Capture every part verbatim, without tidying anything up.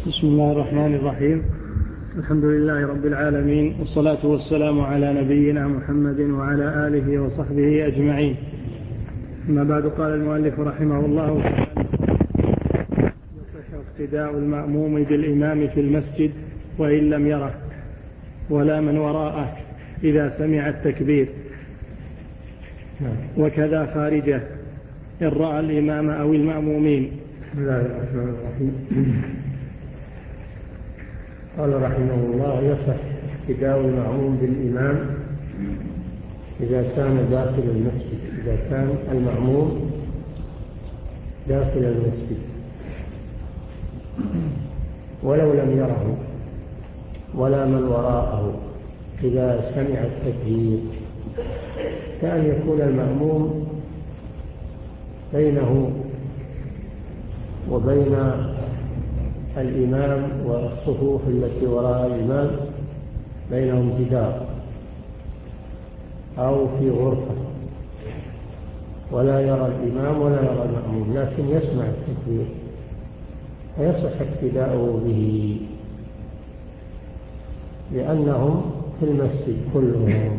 بسم الله الرحمن الرحيم. الحمد لله رب العالمين، والصلاة والسلام على نبينا محمد وعلى آله وصحبه أجمعين. أما بعد، قال المؤلف رحمه الله تعالى: يصح اقتداء المأموم بالإمام في المسجد وإن لم يره، ولا من وراءه إذا سمع التكبير، وكذا خارجه إن رأى الإمام أو المأمومين. بسم الله الرحمن الرحيم. قال رحمه الله: يصح اقتداء المأموم بالإمام إذا كان داخل المسجد، إذا كان المأموم داخل المسجد ولو لم يره، ولا من وراءه إذا سمع التكبير، كأن يكون المأموم بينه وبين الإمام والصفوف التي وراء الإمام بينهم جدار أو في غرفة، ولا يرى الإمام ولا يرى المأموم، لكن يسمع التكبير، فيصح اقتداؤه به لأنهم في المسجد كلهم،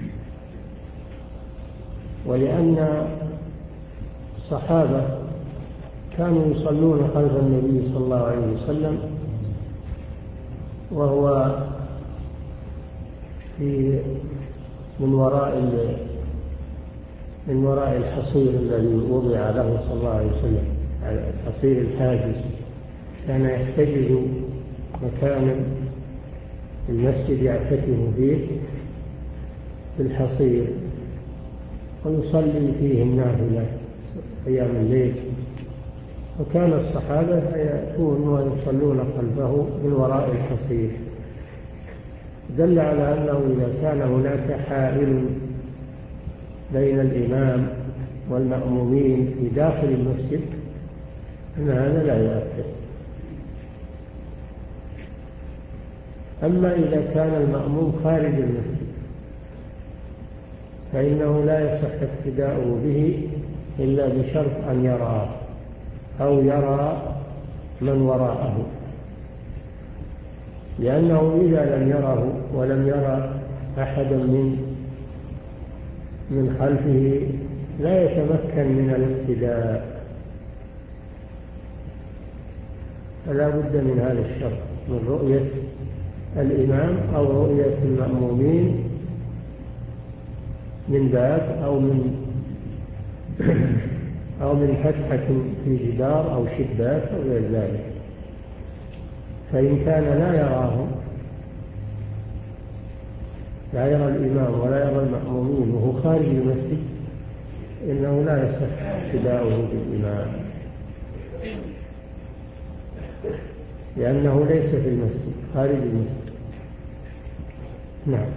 ولأن الصحابة كانوا يصلون خلف النبي صلى الله عليه وسلم وهو في من وراء من وراء الحصير الذي وضع له صلى الله عليه وسلم، الحصير الحاجز، كان يحتجز مكانا المسجد يعتكف فيه بالحصير ويصلي فيه النافلة أيام الليل، وكان الصحابة يأتون ويصلون خلفه من وراء الحصير، دل على أنه إذا كان هناك حائل بين الإمام والمأمومين في داخل المسجد أن هذا لا يؤثر. أما إذا كان المأموم خارج المسجد فإنه لا يصح اقتداؤه به إلا بشرط أن يراه أو يرى من وراءه، لأنه إذا لم يره ولم يرى أحدا من من خلفه لا يتمكن من الاقتداء، فلا بد من هذا الشرط، من رؤية الإمام أو رؤية المأمومين من باب أو من أو من فتحة في جدار أو شباك أو غير ذلك. فإن كان لا يراهم، لا يرى الإمام ولا يرى المأمومين وهو خارج المسجد، إنه لا يصح اقتداؤه بالإمام، لأنه ليس في المسجد، خارج المسجد. نعم.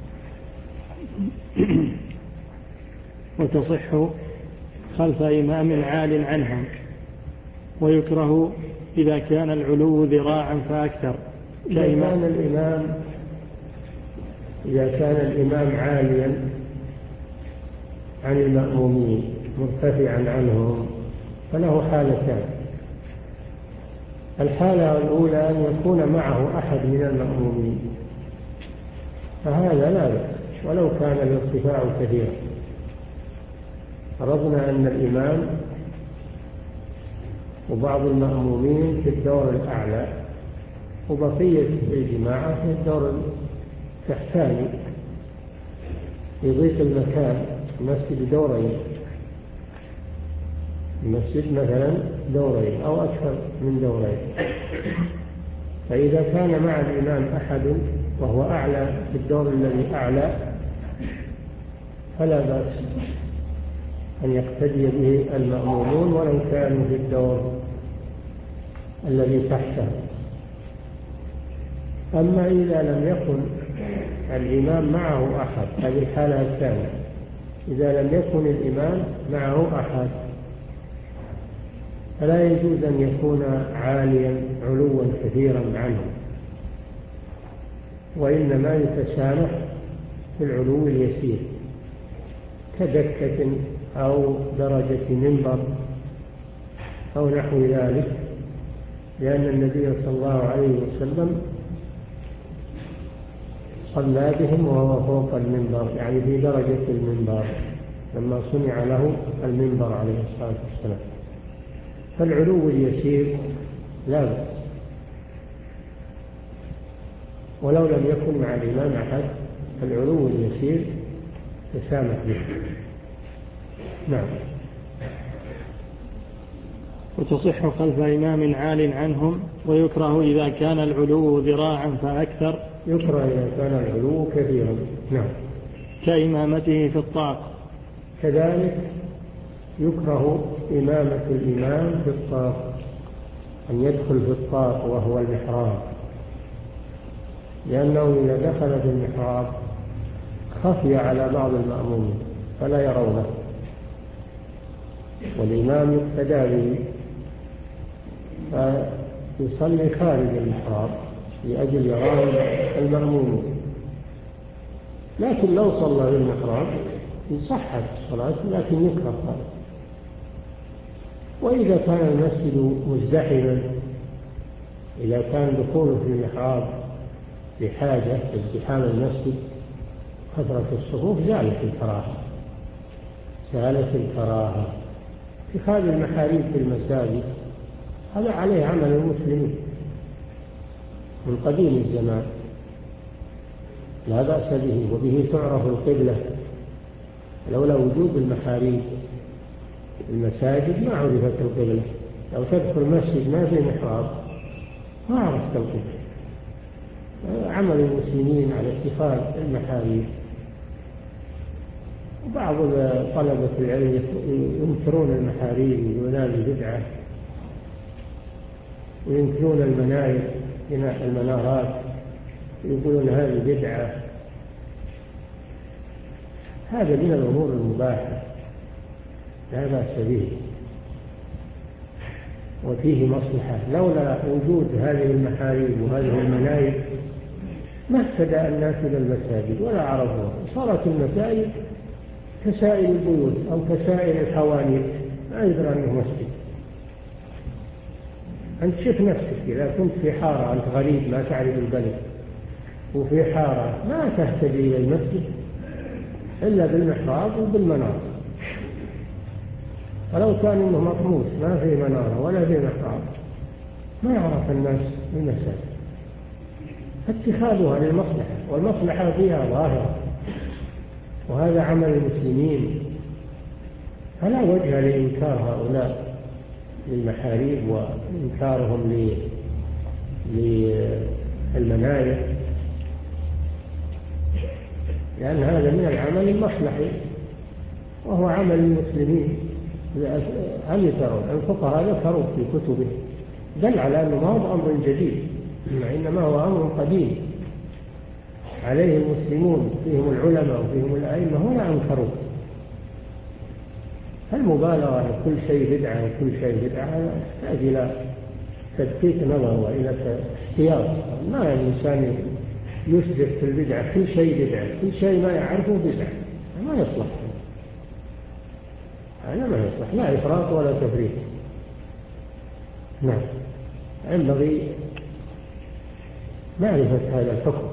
وتصح خلف إمام عال عنهم، ويكره إذا كان العلو ذراعا فأكثر. إذا كان الإمام إذا كان الإمام عاليا عن المأمومين مرتفعا عنهم فله حالتان: الحالة الأولى أن يكون معه أحد من المأمومين، فهذا لا بأس ولو كان الارتفاع كثيرا. فرضنا أن الإمام وبعض المأمومين في الدور الأعلى وبقية الجماعة في الدور التحتاني، يضيق المكان، المسجد دورين، المسجد مثلا دورين أو أكثر من دورين، فإذا كان مع الإمام أحد وهو أعلى في الدور الذي أعلى فلا بأس أن يقتدي به المأمومون ولو كانوا في الدور الذي تحته. أما إذا لم يكن الإمام معه أحد، هذه الحالة الثانية، إذا لم يكن الإمام معه أحد فلا يجوز أن يكون عاليا علوا كثيرا عنه، وإنما يتسامح في العلو اليسير كدكة أو درجة منبر أو نحو ذلك، لأن النبي صلى الله عليه وسلم صلى بهم وهو فوق المنبر، يعني في درجة المنبر لما صنع له المنبر عليه الصلاة والسلام. فالعلو اليسير لا بأس، ولو لم يكن مع الإمام أحد فالعلو اليسير تسامح به. نعم. وتصح خلف إمام عال عنهم، ويكره إذا كان العلو ذراعا فأكثر. يكره إذا كان العلو كثيرا. نعم. كإمامته في الطاق. كذلك يكره إمامة الإمام في الطاق، أن يدخل في الطاق وهو المحراب، لأنه إذا دخل في المحراب خفي على بعض المأمومين فلا يرونه، والإمام يقتدى به فيصلي خارج المحراب لأجل يراه المأمومين. لكن لو صلى في المحراب صحت الصلاة، لكن يكره هذا. وإذا كان المسجد مزدحما، إذا كان دخوله في المحراب بحاجة ازدحام المسجد كثرة الصفوف زالت الكراهة، زالت الكراهة. اتخاذ المحاريب في المساجد هذا عليه عمل المسلمين من قديم الزمان، لا بأس به، وبه تعرف القبلة. لولا وجود المحاريب في المساجد ما عرفت القبلة. لو تدخل مسجد ما في محراب ما عرفت القبلة. عمل المسلمين على اتخاذ المحاريب. وبعض طلبة العلم ينكرون المحاريب ويقولون هذه بدعة، وينكرون المناير بناء المنارات يقولون هذه بدعة. هذا من الأمور المباحة لا بأس به وفيه مصلحة. لولا وجود هذه المحاريب وهذه المناير ما اهتدى الناس إلى المساجد ولا عرفوها. صارت المساجد كسائر البيوت أو كسائر الحوانيت، ما يدرى أنه مسجد. أنت شوف نفسك إذا كنت في حارة، أنت غريب ما تعرف البلد وفي حارة، ما تهتدي إلى المسجد إلا بالمحراب وبالمنار. ولو كان إنه مطموس ما في منارة ولا في محراب ما يعرف الناس المساجد. فاتخاذها للمصلحة، والمصلحة فيها ظاهرة، وهذا عمل المسلمين، فلا وجه لإنكار هؤلاء للمحاريب وإنكارهم للمناير، لأن هذا من العمل المصلحي وهو عمل المسلمين. هل ترون الفقهاء ذكروا في كتبه دل على أنه ما هو أمر جديد، إنما هو أمر قديم عليه المسلمون، فيهم العلماء وفيهم الأئمة ولا أنكروا. المبالغة كل شيء بدعة وكل شيء بدعة تحتاج إلى تدقيق نظر وإلى احتياط. ما الإنسان يسرف في البدعة، كل شيء بدعة، كل شيء ما يعرفه بدعة، ما يصلح. هذا ما يصلح، لا إفراط ولا تفريط. نعم. ينبغي معرفة هذا الحكم.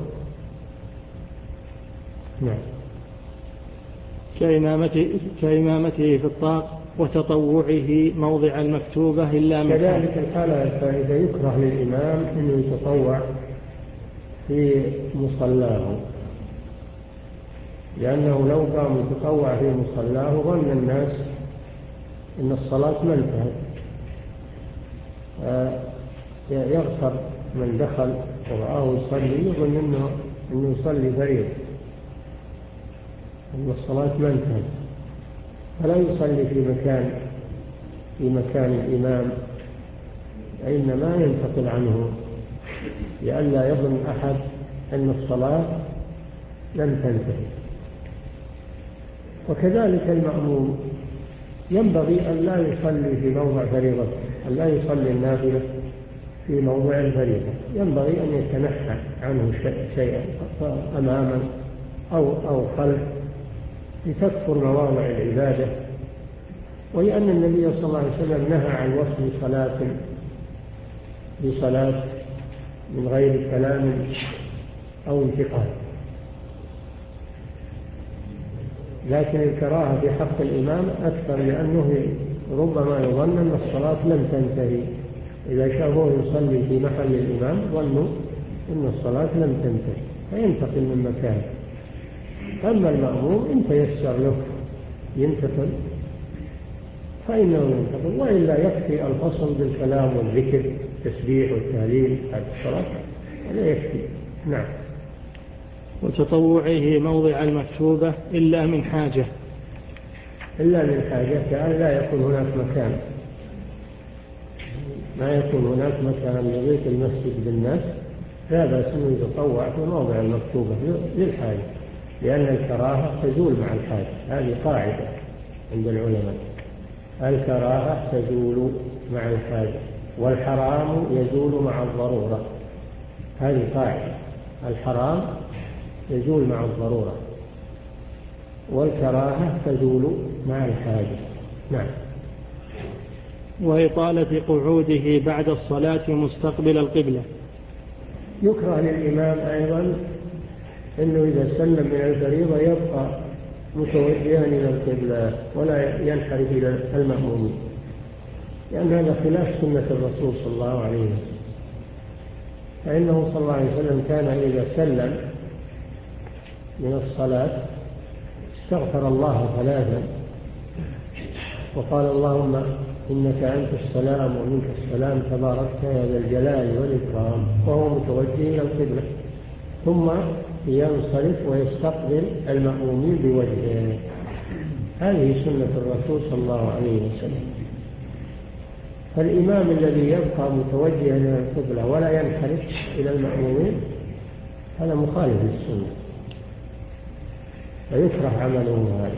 نعم. كإمامته, كإمامته في الطاق وتطوعه موضع المكتوبة إلا من كذلك الحالة الفائدة يكره للإمام أنه يتطوع في مصلاه، لأنه لو قام يتطوع في مصلاه ظن الناس أن الصلاة ما انتهت. يغتر من دخل ورآه يصلي يظن أنه, إنه يصلي فريضة، أن الصلاة ما انتهت، فلا يصلي في مكان في مكان الإمام، إنما ينتقل عنه لئلا يظن أحد أن الصلاة لم تنتهي. وكذلك المأموم ينبغي أن لا يصلي في موضع فريضة، أن لا يصلي النافلة في موضع الفريضة، ينبغي أن يتنحى عنه شيئا أماما أو, أو خلف لتكثر مواضع العبادة. ولأن النبي صلى الله عليه وسلم نهى عن وصل صلاة بصلاة من غير كلام أو انتقال. لكن الكراهة في حق الإمام أكثر، لأنه ربما يظن أن الصلاة لم تنتهي. إذا شافوه يصلي في محل الإمام ظنوا أن الصلاة لم تنتهي فينتقل من مكانه. أما المأموم إن تيسر له ينتقل فإنه ينتقل، وإلا يكفي الفصل بالكلام والذكر التسبيح والتهليل بعد الصلاة، هذا يكفي. نعم. وتطوعه موضع المكتوبة إلا من حاجة. إلا من حاجة، كأن لا يكون هناك مكان، ما يكون هناك مكان لبيت المسجد بالناس، لا بأس أنه يتطوع في موضع المكتوبة للحاجة، لأن الكراهة تزول مع الحاجة. هذه قاعدة عند العلماء، الكراهة تزول مع الحاجة والحرام يزول مع الضرورة. هذه قاعدة، الحرام يزول مع الضرورة والكراهة تزول مع الحاجة. نعم. وإطالة قعوده بعد الصلاة مستقبل القبلة. يكره للإمام أيضا أنه إذا سلم من الفريضة يبقى متوجها إلى القبلة ولا ينحرف إلى المأمومين، لأن هذا خلاف سنة الرسول صلى الله عليه وسلم. فإنه صلى الله عليه وسلم كان إذا سلم من الصلاة استغفر الله ثلاثا وقال اللهم إنك أنت السلام ومنك السلام تباركت يا ذا الجلال والإكرام، وهو متوجه إلى القبلة، ثم ينصرف ويستقبل المأمومين بوجهه. هذه سنة الرسول صلى الله عليه وسلم. فالإمام الذي يبقى متوجها إلى القبلة ولا ينحرف إلى المأمومين هذا مخالف للسنة، فيكره عمله هذا.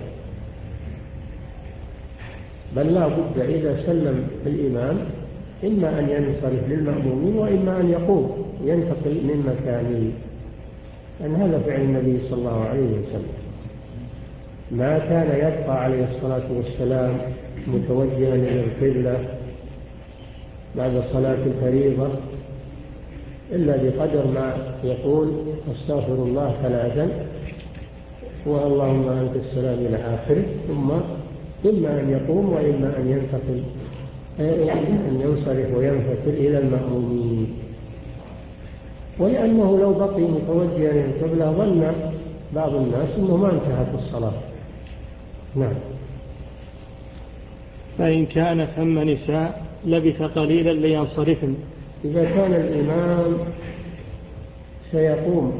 بل لا بد إذا سلم الإمام إما أن ينصرف للمأمومين وإما أن يقوم ينتقل من مكانه، لأن هذا فعل النبي صلى الله عليه وسلم. ما كان يبقى عليه الصلاة والسلام متوجها إلى القبلة بعد صلاة الفريضة إلا بقدر ما يقول أستغفر الله ثلاثا واللهم أنت السلام إلى آخره، ثم إما أن يقوم وإما أن ينتقل أن ينصرف وينفتل إلى المأمومين. ولأنه لو بقي متوجها إلى القبلة ظن بعض الناس أنه ما انتهت الصلاة. نعم. فإن كان ثم نساء لبث قليلا لينصرفن. إذا كان الإمام سيقوم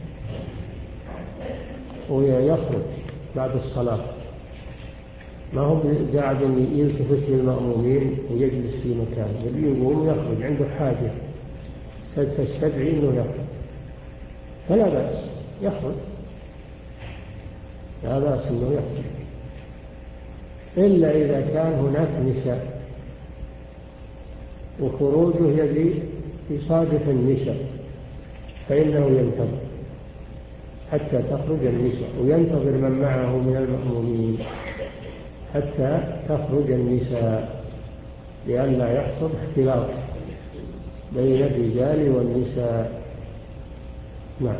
ويخرج بعد الصلاة، ما هو قاعد يلتفت للمأمومين ويجلس في مكانه، يقوم يخرج عنده حاجة فتستدعي أنه يخرج، فلا بأس يخرج، لا بأس أنه يخرج، إلا إذا كان هناك نساء وخروجه يجري يصادف النساء فإنه ينتظر حتى تخرج النساء وينتظر من معه من المأمومين حتى تخرج النساء، لئلا يحصل اختلاط بين الرجال والنساء. نعم.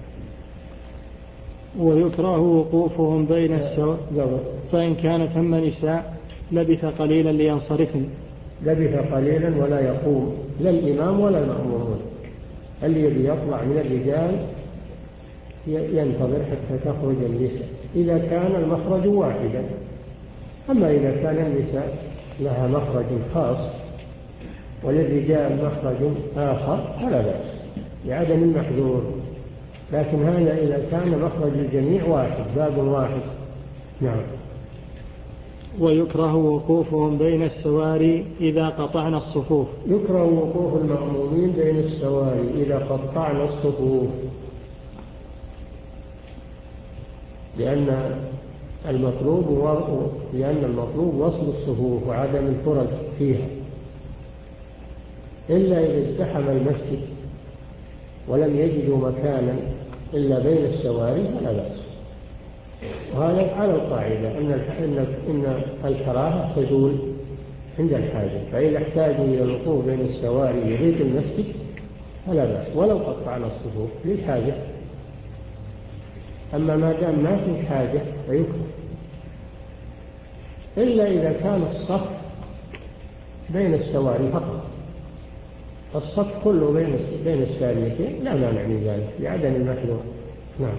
ويكره وقوفهم بين السواء. فإن كان ثم نساء لبث قليلا لينصرفن. لبث قليلا ولا يقوم لا الإمام ولا المأمومون، الذي يطلع من الرجال ينتظر حتى تخرج النساء إذا كان المخرج واحدا. أما إذا كان النساء لها مخرج خاص وللرجال مخرج آخر فلا بأس لعدم المحذور، لكن هذا إذا كان مخرج الجميع واحد باب واحد. نعم. ويكره وقوفهم بين السواري إذا قطعنا الصفوف. يكره وقوف المأمومين بين السواري إذا قطعنا الصفوف، لأن المطلوب لأن المطلوب وصل الصفوف وعدم الفرج فيها، إلا إذا ازدحم المسجد ولم يجدوا مكانا إلا بين السواري فلا بأس. وهذا على القاعدة أن إن الكراهة تزول عند الحاجة. فإذا احتاجوا إلى الوقوف بين السواري وبيت المسجد فلا بأس ولو قطعنا الصفوف للحاجة. أما ما دام ما في حاجة فيكره، إلا إذا كان الصف بين السواري فقط. الصف كله بين بين الساريتين لا مانع من ذلك لعدم المحذور. نعم.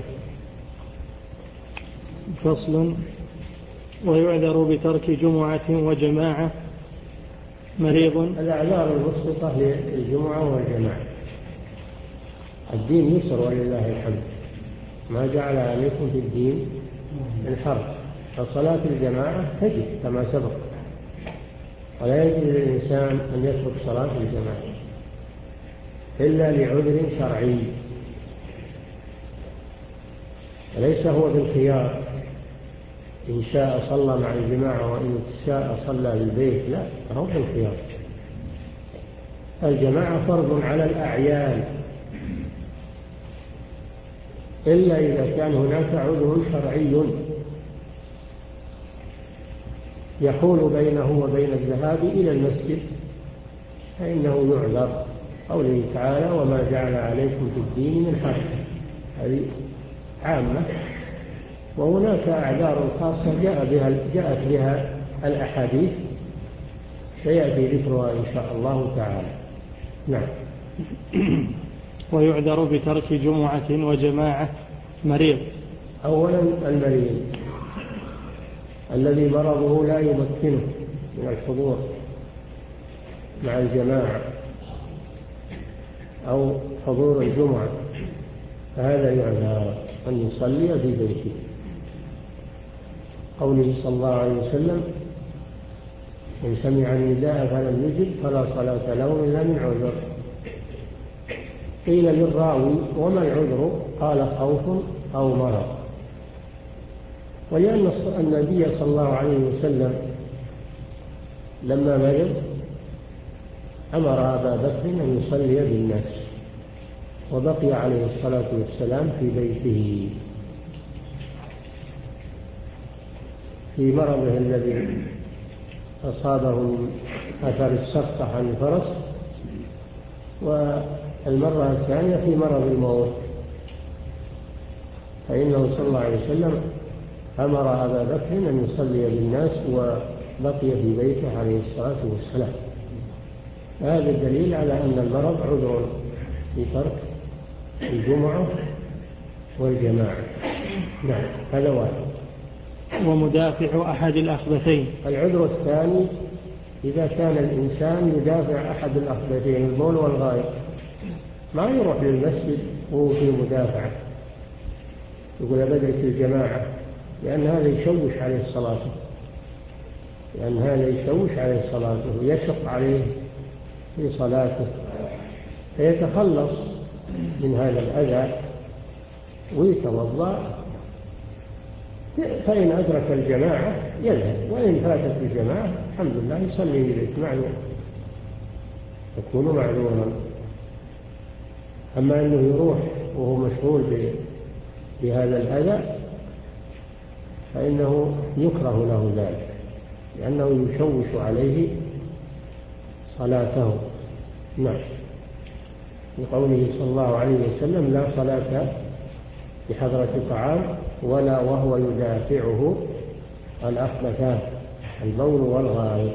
فصل: ويعذر بترك جمعة وجماعة مريض. الأعذار المسبقة للجمعة والجماعة. الدين يسر ولله الحمد، ما جعل عليكم في الدين الحرج. فصلاة الجماعة تجب كما سبق، ولا يجوز للإنسان أن يترك صلاة الجماعة إلا لعذر شرعي، وليس هو بالخيار، إن شاء صلى مع الجماعة وإن شاء صلى بالبيت، لا، هو بالخيار. الجماعة فرض على الأعيان إلا إذا كان هناك عذر شرعي يحول بينه وبين الذهاب إلى المسجد فإنه يعذر. قوله تعالى: وما جعل عليكم في الدين من حرج، هذه عامة. وهناك أعذار خاصة جاء بها جاءت بها الأحاديث سيأتي ذكرها إن شاء الله تعالى. نعم. ويعذر بترك جمعة وجماعة مريض. أولا المريض الذي مرضه لا يمكنه من الحضور مع الجماعة أو حضور الجمعة، فهذا يعذر أن يصلي في بيته. قوله صلى الله عليه وسلم: من سمع النداء فلم يجب فلا صلاة له إلا من عذر. قيل للراوي: وما العذر؟ قال: خوف أو مرض. ولأن النبي صلى الله عليه وسلم لما مرض أمر أبا بكر أن يصلي بالناس، وبقي عليه الصلاة والسلام في بيته في مرضه الذي أصابه من أثر السقطة عن الفرس، والمرة الثانية في مرض الموت، فإنه صلى الله عليه وسلم أمر أبا بكر أن يصلي بالناس وبقي في بيته عليه الصلاة والسلام. هذا الدليل على أن المرض عذر في ترك الجمعة والجماعة. نعم، هذا واحد. ومدافع أحد الأخبثين. العذر الثاني إذا كان الإنسان يدافع أحد الأخبثين، البول والغائط، ما يروح للمسجد وهو في مدافعة يقول بدرك الجماعة، لأن هذا يشوش عليه صلاته لأن هذا يشوش عليه صلاته ويشق عليه في صلاته، فيتخلص من هذا الأذى ويتوضأ. فإن أدرك الجماعة يذهب، وإن فاتت الجماعة الحمد لله يصلي إليك معذور، يكون معذورا. أما أنه يروح وهو مشغول بهذا الأذى فإنه يكره له ذلك، لأنه يشوش عليه صلاته. نعم. لقوله صلى الله عليه وسلم: لا صلاة بحضرة طعام ولا وهو يدافعه الأخبثان، البول والغائط.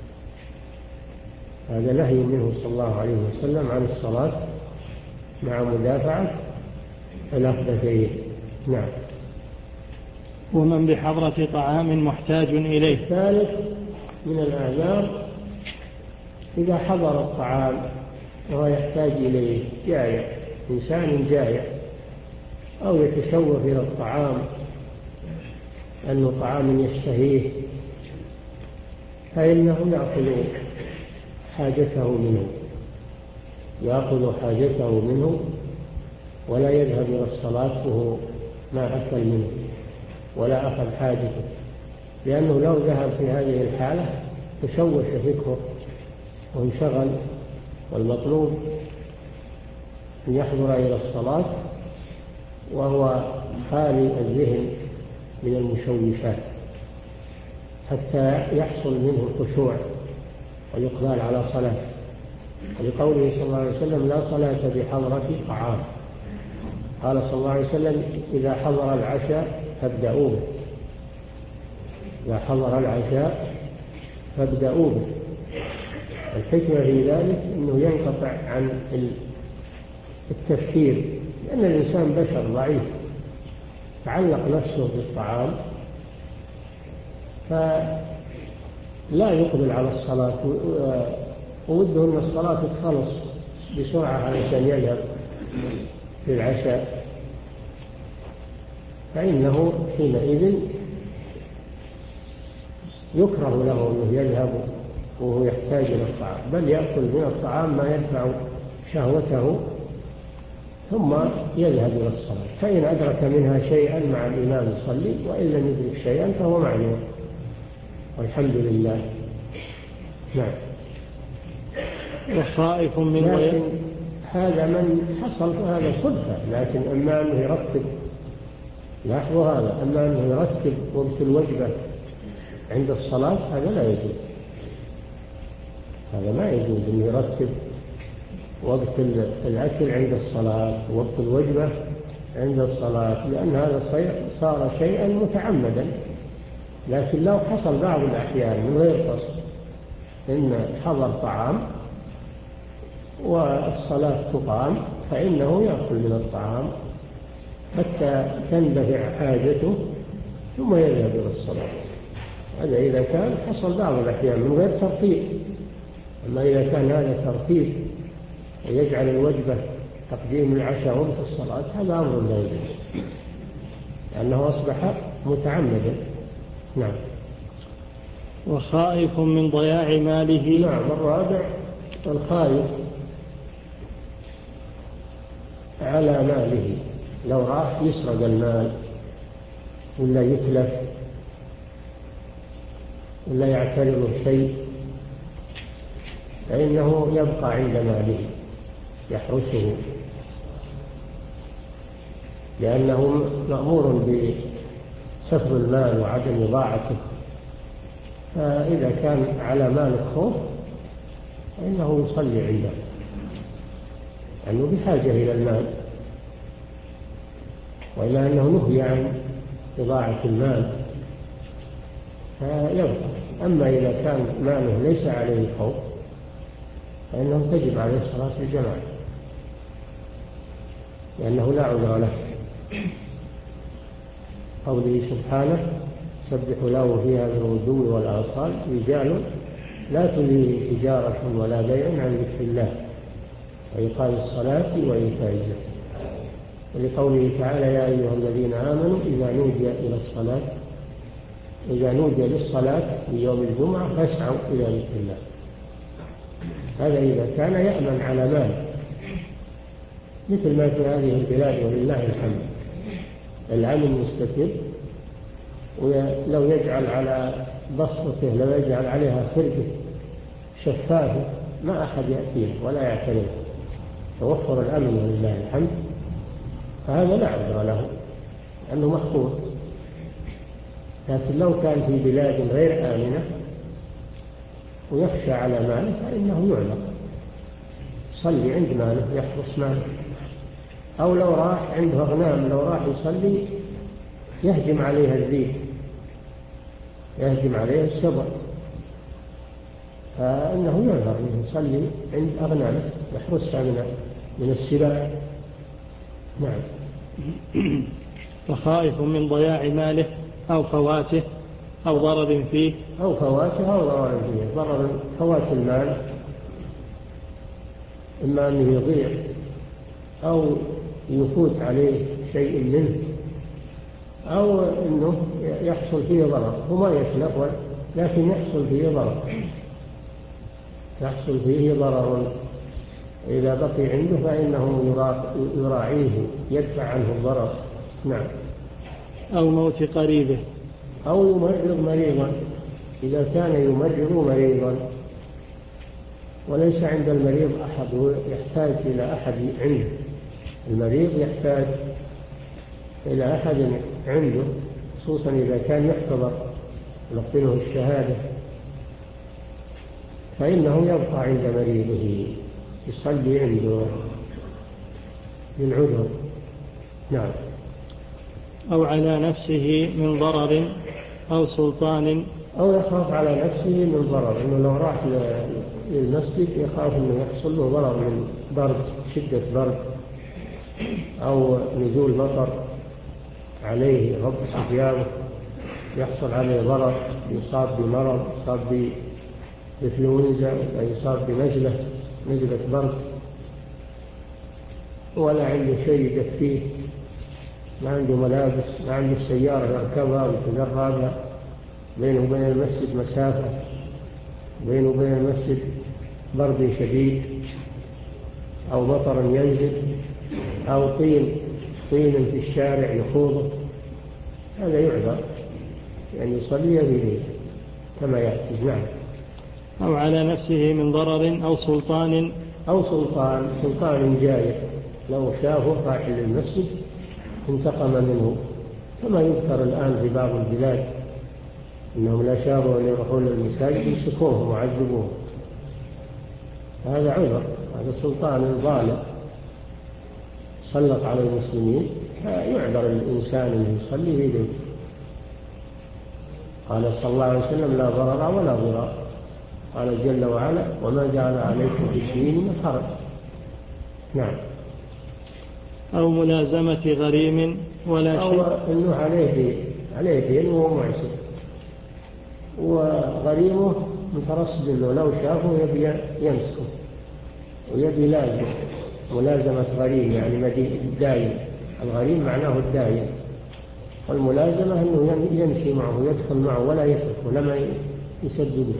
هذا نهي منه صلى الله عليه وسلم عن الصلاة مع مدافعة الأخبثين. نعم. ومن بحضرة طعام محتاج إليه. الثالث من الآثار إذا حضر الطعام وهو يحتاج إليه، جائع، إنسان جائع أو يتشوف إلى الطعام أنه طعام يشتهيه، فإنه يأخذ حاجته منه يأخذ حاجته منه ولا يذهب إلى الصلاة وهو ما أكل منه ولا أخذ حاجته، لأنه لو ذهب في هذه الحالة تشوش فكره وانشغل، والمطلوب أن يحضر إلى الصلاة وهو خالي الذهن من المشوشات حتى يحصل منه الخشوع والإقبال على صلاة، ولقوله صلى الله عليه وسلم لا صلاة بحضرة طعام. قال صلى الله عليه وسلم إذا حضر العشاء فابدأوا به، إذا حضر العشاء فابدأوا به. الحكمة في ذلك أنه ينقطع عن التفكير، لأن الإنسان بشر ضعيف تعلق نفسه بالطعام فلا يقبل على الصلاة، ووده أن الصلاة تخلص بسرعة علشان يذهب في العشاء، فإنه حينئذ يكره له أنه يذهب وهو يحتاج إلى الطعام، بل يأكل من الطعام ما يدفع شهوته ثم يذهب إلى الصلاة. فإن أدرك منها شيئا مع الإمام يصلي، وإن لم يدرك شيئا فهو معلوم، والحمد لله. نعم. وخائف من لكن هذا من حصل هذا صدفة، لكن أما أنه يرتب، لاحظوا هذا، أما أنه يرتب وقت الوجبة عند الصلاة هذا لا يجوز، هذا ما يجوز أن يرتب وقت الأكل عند الصلاة وقت الوجبة عند الصلاة، لأن هذا صار شيئا متعمدا. لكن لو حصل بعض الأحيان من غير قصد إن حضر طعام والصلاة تقام فإنه يأكل من الطعام حتى تندفع حاجته ثم يذهب إلى الصلاة. هذا إذا كان حصل بعض الأحيان من غير ترتيب. أما إذا كان هذا ترتيب ويجعل الوجبة تقديم العشاء وقت الصلاة هذا أمر لا يجوز، لأنه أصبح متعمدا. نعم. وخائف من ضياع ماله. نعم. الرابع الخائف على ماله، لو راح يسرق المال ولا يتلف ولا يعترض شيء فإنه يبقى عند ماله يحرسه، لأنه مأمور بسفر المال وعدم إضاعته. فإذا كان على مال الخوف فإنه يصلي عنده، لأنه يعني بحاجة إلى المال، وإلا أنه نهي عن إضاعة المال فيبقى. أما إذا كان ماله ليس عليه خوف فإنه تجب عليه الصلاة الجماعة، لأنه لا عذر له. قوله سبحانه سبح له فيها بالغدو والآصال رجال لا تلهيهم تجارة ولا بيع عن ذكر الله وإقام الصلاة وإيتاء الزكاة. ولقوله تعالى يا أيها الذين آمنوا إذا نودي إلى الصلاة إذا نودي للصلاة في يوم الجمعة فاسعوا إلى ذكر الله. هذا إذا كان يأمن على مال، مثل ما في هذه البلاد ولله الحمد الأمن مستتب، ولو يجعل على بسطته لو يجعل عليها خرقة شفافة ما أحد يأتيه ولا يعترض، توفر الأمن ولله الحمد، فهذا لا عذر له لأنه محفوظ. لكن لو كان في بلاد غير آمنة ويخشى على ماله فإنه يعلق، يصلي عند ماله يحرس ماله. أو لو راح عنده أغنام لو راح يصلي يهجم عليها الذئب يهجم عليها السبع فإنه يعذر أنه يصلي عند أغنامه يحرسها من السباع. نعم. وخائف من ضياع ماله أو فواته أو ضرر فيه أو فواته أو ضرر فيه. ضرر فوات المال إما أنه يضيع أو يفوت عليه شيء منه أو أنه يحصل فيه ضرر، وما يتلف لكن يحصل فيه ضرر يحصل فيه ضرر إذا بقي عنده فإنه يراعيه يدفع عنه الضرر. نعم. أو موت قريبه أو يمرض مريضا، إذا كان يمرض مريضا وليس عند المريض أحد يحتاج إلى أحد عنده، المريض يحتاج إلى أحد عنده خصوصا إذا كان يحتضر يلقنه الشهادة فإنه يبقى عند مريضه يصلي عنده للعذر. نعم. أو على نفسه من ضرر أو سلطان، أو يخاف على نفسه من ضرر، إنه لو راح للمسجد يخاف أنه يحصل له ضرر من برد، شدة برد، أو نزول مطر عليه رب ثيابه، يحصل عليه ضرر، يصاب بمرض، يصاب بإنفلونزا، يصاب بنزلة نزلة برد، ولا عنده شيء يكفيه، ما عنده ملابس، ما عنده سيارة يركبها ويتدربها، بينه وبين المسجد مسافة، بينه وبين المسجد برد شديد أو مطر ينزل أو طين طين في الشارع يخوضه، هذا يعذر يعني يصلي به كما يأتي. نعم. أو على نفسه من ضرر أو سلطان، أو سلطان سلطان جاي لو شافه رايح للمسجد انتقم منه، كما يذكر الآن في بعض البلاد إنهم لا شافوا أن يروحون للمساجد يمسكوهم ويعذبوهم، هذا عذر، هذا سلطان ظالم سلط على المسلمين، يعذر الإنسان أن يصلي في بيته. قال صلى الله عليه وسلم: لا ضرر ولا ضرار. قال جل وعلا: وما جعل عليكم في الدين من حرج. نعم. أو ملازمة غريم ولا أو شيء، أو أنه عليه عليه دين وهو معسر، وغريمه مترصد أنه لو شافه يبي يمسكه ويبي لازم. ملازمة غريم يعني دايم، الغريم معناه الدايم، والملازمة أنه يمشي معه يدخل معه ولا يتركه لما يسدده،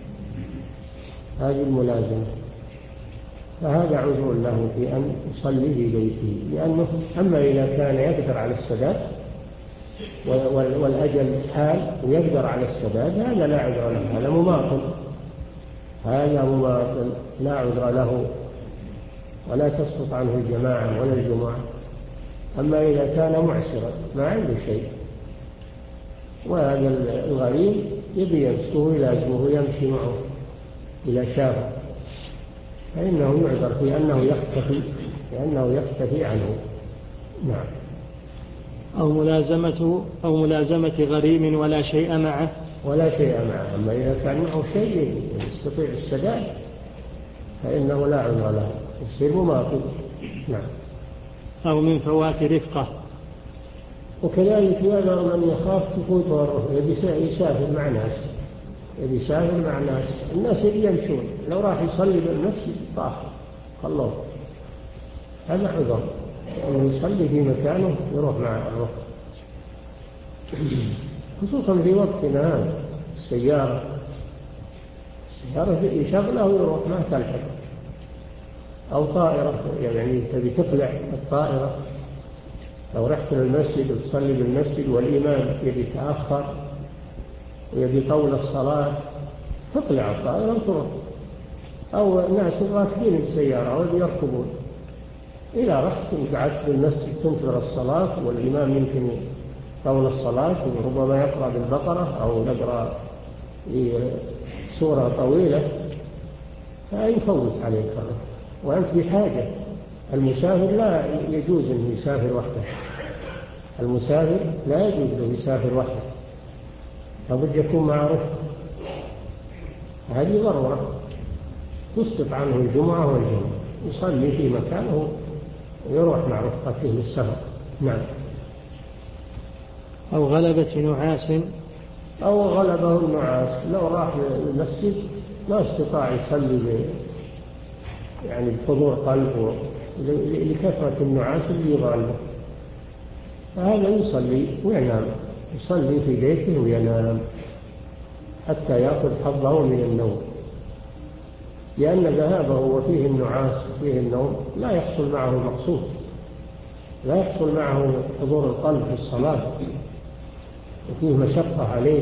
هذه الملازمة. فهذا عذر له في أن يصلي في بيته، لأنه أما إذا كان يقدر على السداد والأجل حال ويقدر على السداد، هذا لا عذر له، هذا مماطل، هذا مماطل لا عذر له ولا تسقط عنه الجماعة ولا الجمعة. أما إذا كان معسرا ما عنده شيء وهذا الغريب يبي يمسكه يلازمه يمشي معه إلى شافه، فإنه يعذر في أنه يختفي لأنه يختفي عنه. نعم. أو ملازمة أو ملازمة غريم ولا شيء معه ولا شيء معه. أما إذا كان معه شيء يستطيع السداد فإنه لا عذر له، يصير مماطل. نعم. أو من فوات رفقة. وكذلك يعذر من يخاف تفوته الرفقة، يبي يسافر مع ناس يبي يسافر مع ناس الناس يبي يمشون، لو راح يصلي بالمسجد طاح خلوه، هذا عذر أنه يصلي في مكانه يروح مع الرفقة، خصوصا في وقتنا هذا السيارة السيارة يشغلها ويروح ما تلحق، أو طائرة يعني تبي تقلع الطائرة، لو رحت للمسجد وتصلي بالمسجد والإمام يبي يتأخر ويبي طول الصلاة تقلع الطائرة وتروح، أو ناس راكبين السيارة أو يركبون، إذا رحت وقعدت بالمسجد تنتظر الصلاة والإمام يمكن طول الصلاة وربما يقرأ بالبقرة أو يقرأ سورة طويلة فيفوت عليك الركب وأنت بحاجة. المسافر لا يجوز أن يسافر وحده، المسافر لا يجوز أن يسافر وحده، لابد يكون مع رفقة، هذه ضرورة تسقط عنه الجمعة والجمعة، يصلي في مكانه ويروح مع رفقته للسفر. نعم. أو غلبة نعاس. أو غلبه النعاس، لو راح للمسجد ما استطاع يصلي يعني بحضور قلبه لكثرة النعاس اللي يغلبه، فهذا يصلي وينام، يصلي في بيته وينام حتى يأخذ حظه من النوم، لأن ذهابه وفيه النعاس وفيه النوم لا يحصل معه المقصود، لا يحصل معه حضور القلب في الصلاة وفيه مشقة عليه.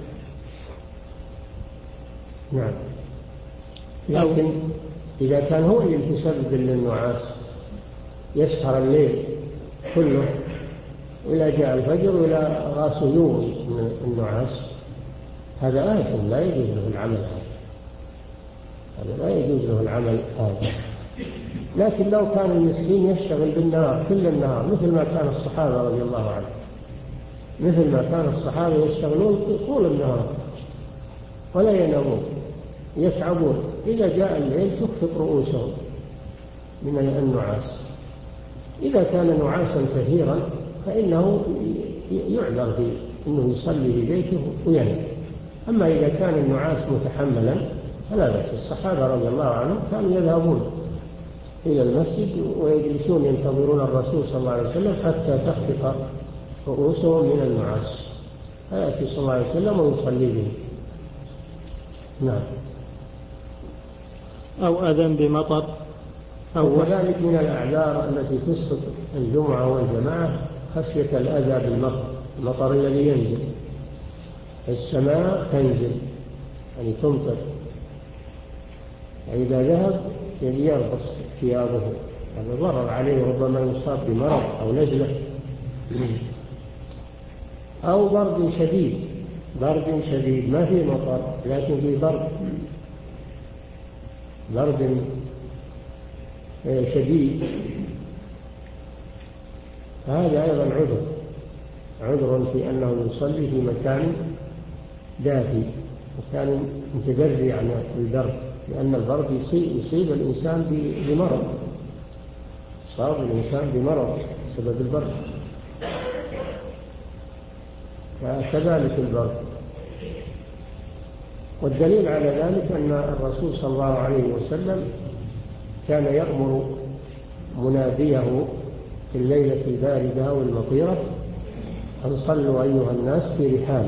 نعم. لكن إذا كان هو اللي يتسبب للنعاس يسهر الليل كله وإلى جاء الفجر وإلى راسه يوم من النعاس، هذا آثم لا يجوز له العمل هذا، هذا لا يجوز له العمل هذا. لكن لو كان المسكين يشتغل بالنهار كل النهار مثل ما كان الصحابة رضي الله عنهم، مثل ما كان الصحابة يشتغلون طول النهار ولا ينامون يتعبون، إذا جاء الليل تخفق رؤوسهم من النعاس. إذا كان نعاسا كثيرا فإنه يعذر في أنه يصلي في بيته وينام. أما إذا كان النعاس متحملا فلا بأس. الصحابة رضي الله عنهم كانوا يذهبون إلى المسجد ويجلسون ينتظرون الرسول صلى الله عليه وسلم حتى تخفق رؤوسهم من النعاس، فيأتي صلى الله عليه وسلم ويصلي به. نعم. أو أذن بمطر أو كذلك من الأعذار التي تسقط الجمعة والجماعة خشية الأذى بالمطر، المطر الذي ينزل، السماء تنزل يعني تمطر، فإذا ذهب يربص ثيابه، هذا ضرر عليه، ربما يصاب بمرض أو نزلة. أو برد شديد، برد شديد ما فيه مطر لكن فيه برد، برد شديد، هذا أيضا عذر، عذر في أنه يصلي في مكان دافي، مكان متدري عن البرد، لأن البرد يصيب, يصيب الإنسان بمرض، صاب الإنسان بمرض بسبب البرد، فكذلك البرد. والدليل على ذلك أن الرسول صلى الله عليه وسلم كان يأمر مناديه في الليلة الباردة والمطيرة أن صلوا أيها الناس في رحال،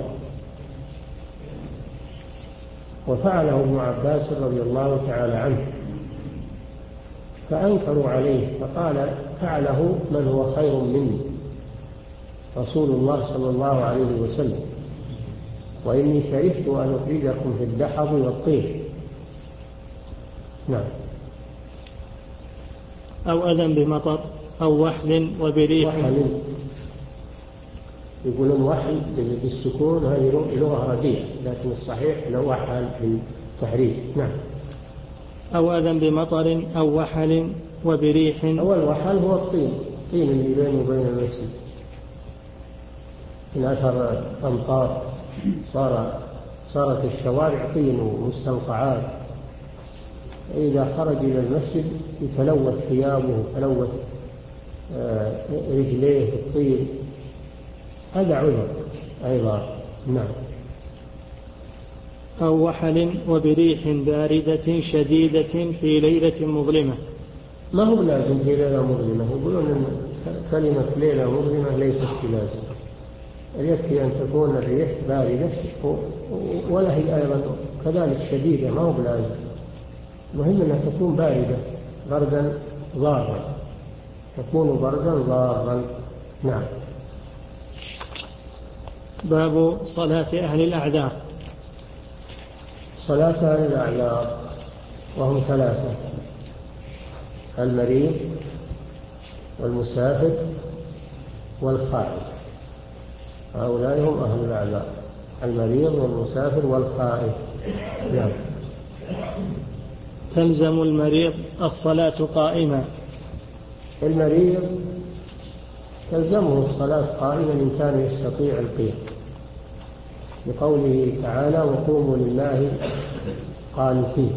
وفعله ابن عباس رضي الله تعالى عنه، فأنكروا عليه فقال فعله من هو خير مني رسول الله صلى الله عليه وسلم، وإني كرهت أن أخرجكم في الدحض والطير. نعم. أو أذن بمطر أو وحل وبريح. وحل يقولون وحل بالسكون، هذه لغة رديئة، لكن الصحيح لو وحل بالتحريك. نعم. أو أذن بمطر أو وحل وبريح. أول وحل هو الطين، الطين اللي بينه وبين المسجد من أثر أمطار، صار صارت الشوارع طين ومستنقعات، إذا خرج إلى المسجد يتلوث ثيابه، يتلوث رجليه بالطين، هذا عذر أيضا. نعم. أو وحل وبريح باردة شديدة في ليلة مظلمة. ما هو لازم في ليلة مظلمة، يقولون أن كلمة ليلة مظلمة ليست بلازم، يكفي أن تكون الريح باردة ولا هي أيضا كذلك شديدة، ما هو بلازم، مهم أنها تكون باردة بردا ضارا، تكون بردا ضارا. نعم. باب صلاة أهل الأعذار. صلاة أهل الأعذار وهم ثلاثة: المريض والمسافر والخائف، هؤلاء هم أهل الأعذار، المريض والمسافر والخائف. نعم. تلزم المريض الصلاة قائما. المريض تلزمه الصلاة قائما إن كان يستطيع القيام، لقوله تعالى وقوموا لله قانتين،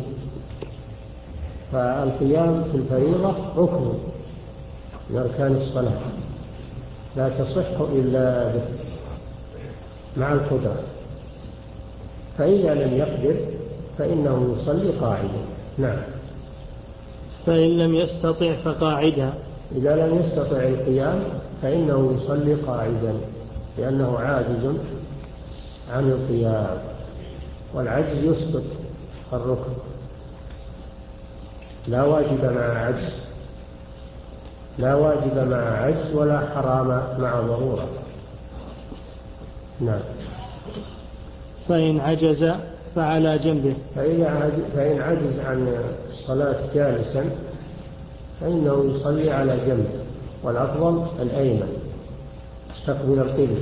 فالقيام في الفريضة ركن من أركان الصلاة لا تصح إلا به مع القدرة، فإذا لم يقدر فإنه يصلي قاعدا. نعم. فإن لم يستطع فقاعدا. إذا لم يستطع القيام فإنه يصلي قاعدا لأنه عاجز عن القيام، والعجز يسقط الركن، لا واجب مع عجز، لا واجب مع عجز ولا حرام مع ضرورة. نعم. فإن عجز فعلى جنبه. فإن عجز عن الصلاة جالسا فإنه يصلي على جنبه، والأفضل الأيمن استقبل القبلة،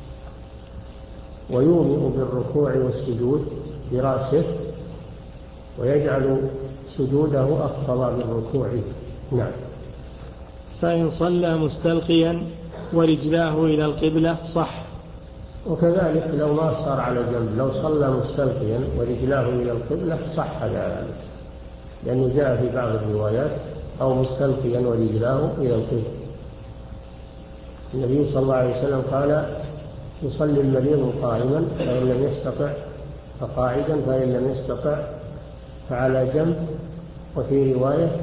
ويومئ بالركوع والسجود برأسه ويجعل سجوده أخفض من ركوعه. نعم. فإن صلى مستلقيا ورجلاه إلى القبلة صح. وكذلك لو ما صار على جنب، لو صلى مستلقيا ورجلاه إلى القبلة صح ذلك، لأنه جاء في بعض الروايات أو مستلقيا ورجلاه إلى القبلة. النبي صلى الله عليه وسلم قال: يصلي المريض قائما فإن لم يستطع فقاعدا، فإن لم يستطع فعلى جنب، وفي رواية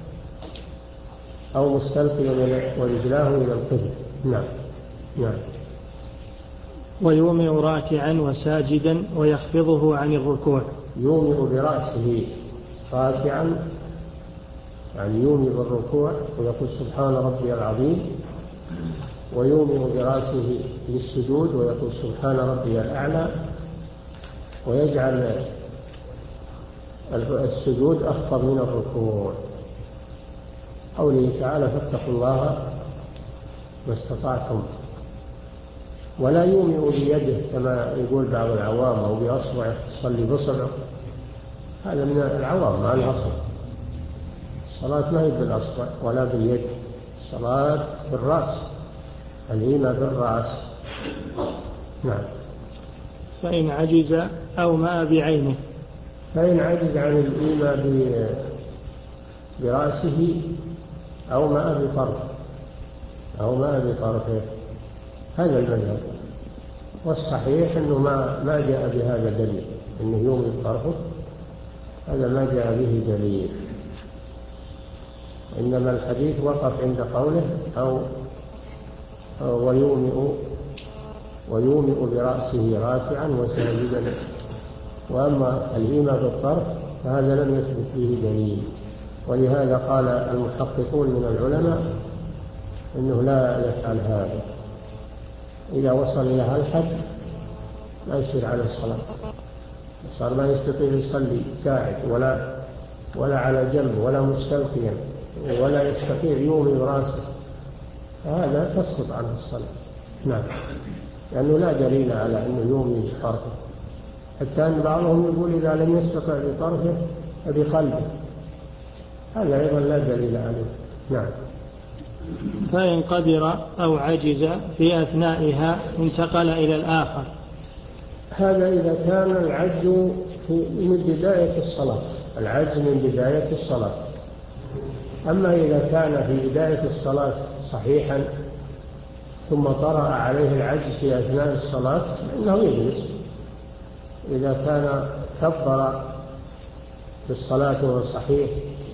أو مستلقيا ورجلاه إلى القبلة. نعم. نعم. ويومئ راكعا وساجدا ويخفضه عن الركوع. يومئ برأسه راكعا، يعني يومئ بالركوع ويقول سبحان ربي العظيم، ويومئ برأسه للسجود ويقول سبحان ربي الأعلى، ويجعل السجود أخفض من الركوع. قوله تعالى: فاتقوا الله ما استطعتم. ولا يومئ بيده كما يقول بعض العوام، أو بأصبعه تصلي بصبعه، هذا من العوام مع الأصل. الصلاة ما هي بالأصبع ولا باليد، الصلاة بالرأس، الإيمة بالرأس. نعم. فإن عجز أو ما بعينه. فإن عجز عن الإيمة برأسه أو ما بطرفه أو ما بطرفه هذا المذهب. والصحيح أنه ما ما جاء بهذا دليل، أنه يومئ طرفه، هذا ما جاء به دليل. إنما الحديث وقف عند قوله أو ويومئ ويومئ برأسه راكعا وساجدا. وأما الإيمة بالطرف فهذا لم يثبت به دليل، ولهذا قال المحققون من العلماء إنه لا يفعل هذا. إذا وصل إلى هذا الحد لا يصير على الصلاة، صار ما يستطيع يصلي ساعد ولا ولا على جنب ولا مستلقيا ولا يستطيع يومئ راسه، هذا تسقط عنه الصلاة. نعم. لأنه لا دليل على أنه يومئ بطرفه، حتى أن بعضهم يقول إذا لم يستطع بطرفه فبقلبه، هذا أيضا لا دليل عليه. نعم. فإن قدر أو عجز في أثنائها انتقل إلى الآخر. هذا إذا كان العجز من بداية الصلاة، العجز من بداية الصلاة. أما إذا كان في بداية الصلاة صحيحا ثم طرأ عليه العجز في أثناء الصلاة فإنه يجلس. إذا كان كبر بالصلاة وهو صحيح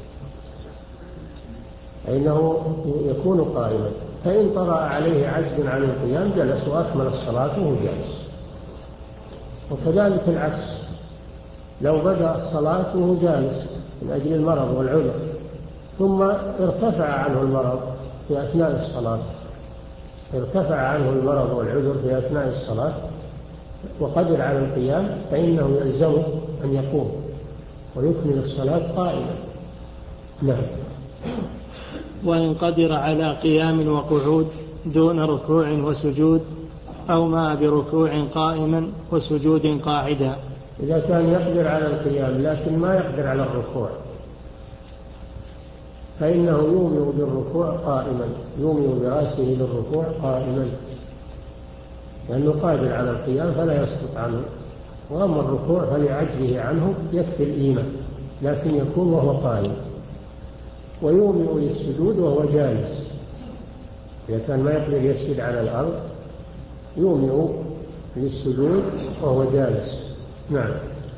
فإنه يكون قائما، فإن طرأ عليه عجز عن القيام جلس وأكمل الصلاة وهو جالس. وكذلك العكس، لو بدأ الصلاة وهو جالس من أجل المرض والعذر ثم ارتفع عنه المرض في أثناء الصلاة ارتفع عنه المرض والعذر في أثناء الصلاة وقدر على القيام فإنه يلزمه أن يقوم ويكمل الصلاة قائما. نعم. وإن قدر على قيام وقعود دون ركوع وسجود أو ما بركوع قائما وسجود قاعدا. إذا كان يقدر على القيام لكن ما يقدر على الركوع فإنه يومئ بالركوع قائما، يومئ برأسه للركوع قائما، لأنه قادر على القيام فلا يسقط عنه. وأما الركوع فلعجزه عنه يكفي الإيمة، لكن يكون وهو قائم. ويومئ للسجود وهو جالس، إذا كان ما يقدر يسجد على الأرض يومئ للسجود وهو جالس. نعم.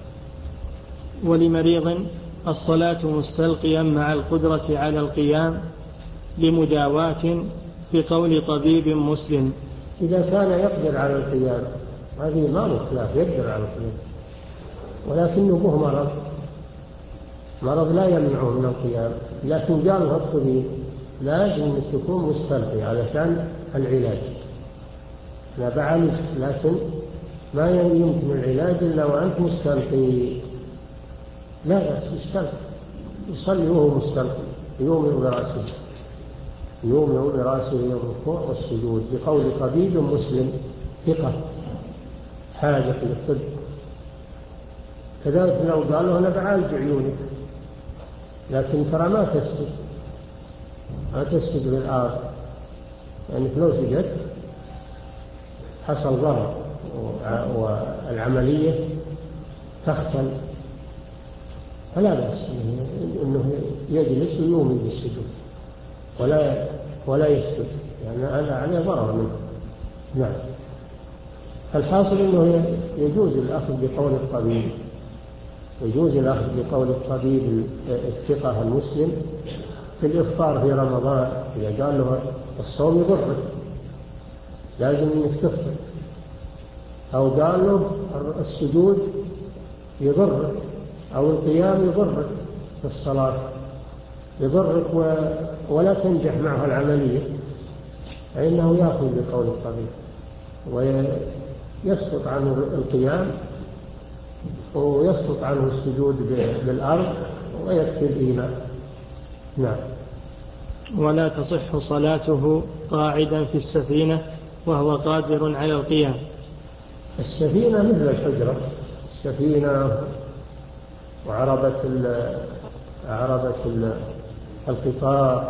ولمريض الصلاة مستلقيا مع القدرة على القيام لمداواة بقول طبيب مسلم. إذا كان يقدر على القيام هذه ما مخلاف، يقدر على القيام ولكنه به مرض مرض لا يمنعه من القيام، لكن قال له الطبيب لازم أن تكون مستلقي علشان العلاج. أنا بعالج لكن ما يمكن العلاج إلا وأنت مستلقي. لا بأس يستلقي، يصلي وهو مستلقي، يومئ برأسه يومئ برأسه للركوع والسجود بقول طبيب مسلم ثقة حاذق للطب. كذلك لو قال له أنا بعالج عيونك، لكن ترى ما تسجد ما تسجد بالأرض، يعني لو سجدت حصل ضرر والعملية تختل، فلا بأس إنه يجلس ويؤمن بالسجود ولا ولا يسجد، يعني هذا عليه ضرر منه. نعم. الحاصل أنه يجوز الأخذ بقول الطبيب، يجوز الأخذ بقول الطبيب الثقة المسلم في الإفطار في رمضان. إذا قال له الصوم يضرك لازم إنك تفطر، أو قال له السجود يضرك أو القيام يضرك في الصلاة يضرك ولا تنجح معه العملية، فإنه يأخذ بقول الطبيب ويسقط عنه القيام ويسقط عنه السجود بالأرض ويكفي الإيمان. نعم. ولا تصح صلاته قاعدا في السفينة وهو قادر على القيام. السفينة مثل الحجرة، السفينة وعربة عربة القطار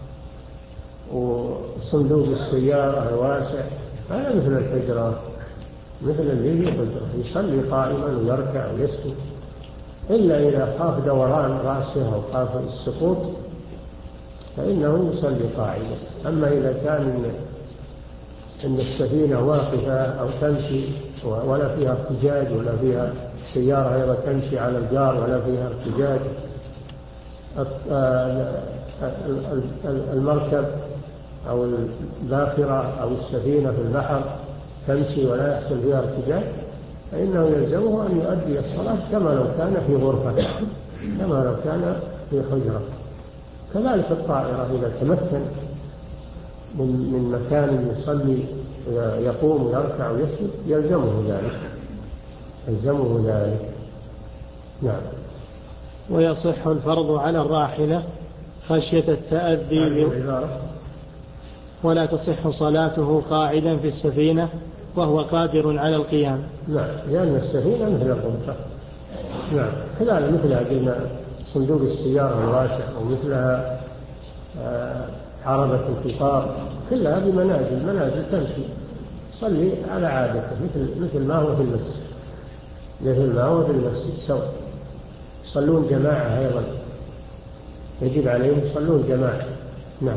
وصندوق السيارة الواسع، هذا مثل الحجرة، مثل اللي هي حجرة، يصلي قائما ويركع ويسجد، إلا إذا خاف دوران رأسه أو خاف السقوط فإنه يصلي قاعدا. أما إذا كان إن السفينة واقفة أو تمشي ولا فيها ارتجاج ولا فيها سيارة أيضا تمشي على الجار ولا فيها ارتجاج، المركب أو الباخرة أو السفينة في البحر تمشي ولا يحصل فيها ارتجاج، فإنه يلزمه أن يؤدي الصلاة كما لو كان في غرفة، كما لو كان في حجرة. كذلك الطائرة إذا تمكن من من مكان يصلي يقوم ويركع ويسجد يلزمه ذلك، يلزمه ذلك. نعم. ويصح الفرض على الراحلة خشية التأذي ولا تصح صلاته قاعدا في السفينة وهو قادر على القيام. نعم، لأن السفينة مثل الغرفة. نعم، كذلك مثلها قلنا صندوق السيارة الواسع ومثلها عربة القطار، كلها بمنازل منازل تمشي صلي على عادته مثل مثل ما هو في المسجد، مثل ما هو في المسجد سواء. يصلون جماعة أيضا، يجب عليهم يصلون جماعة. نعم.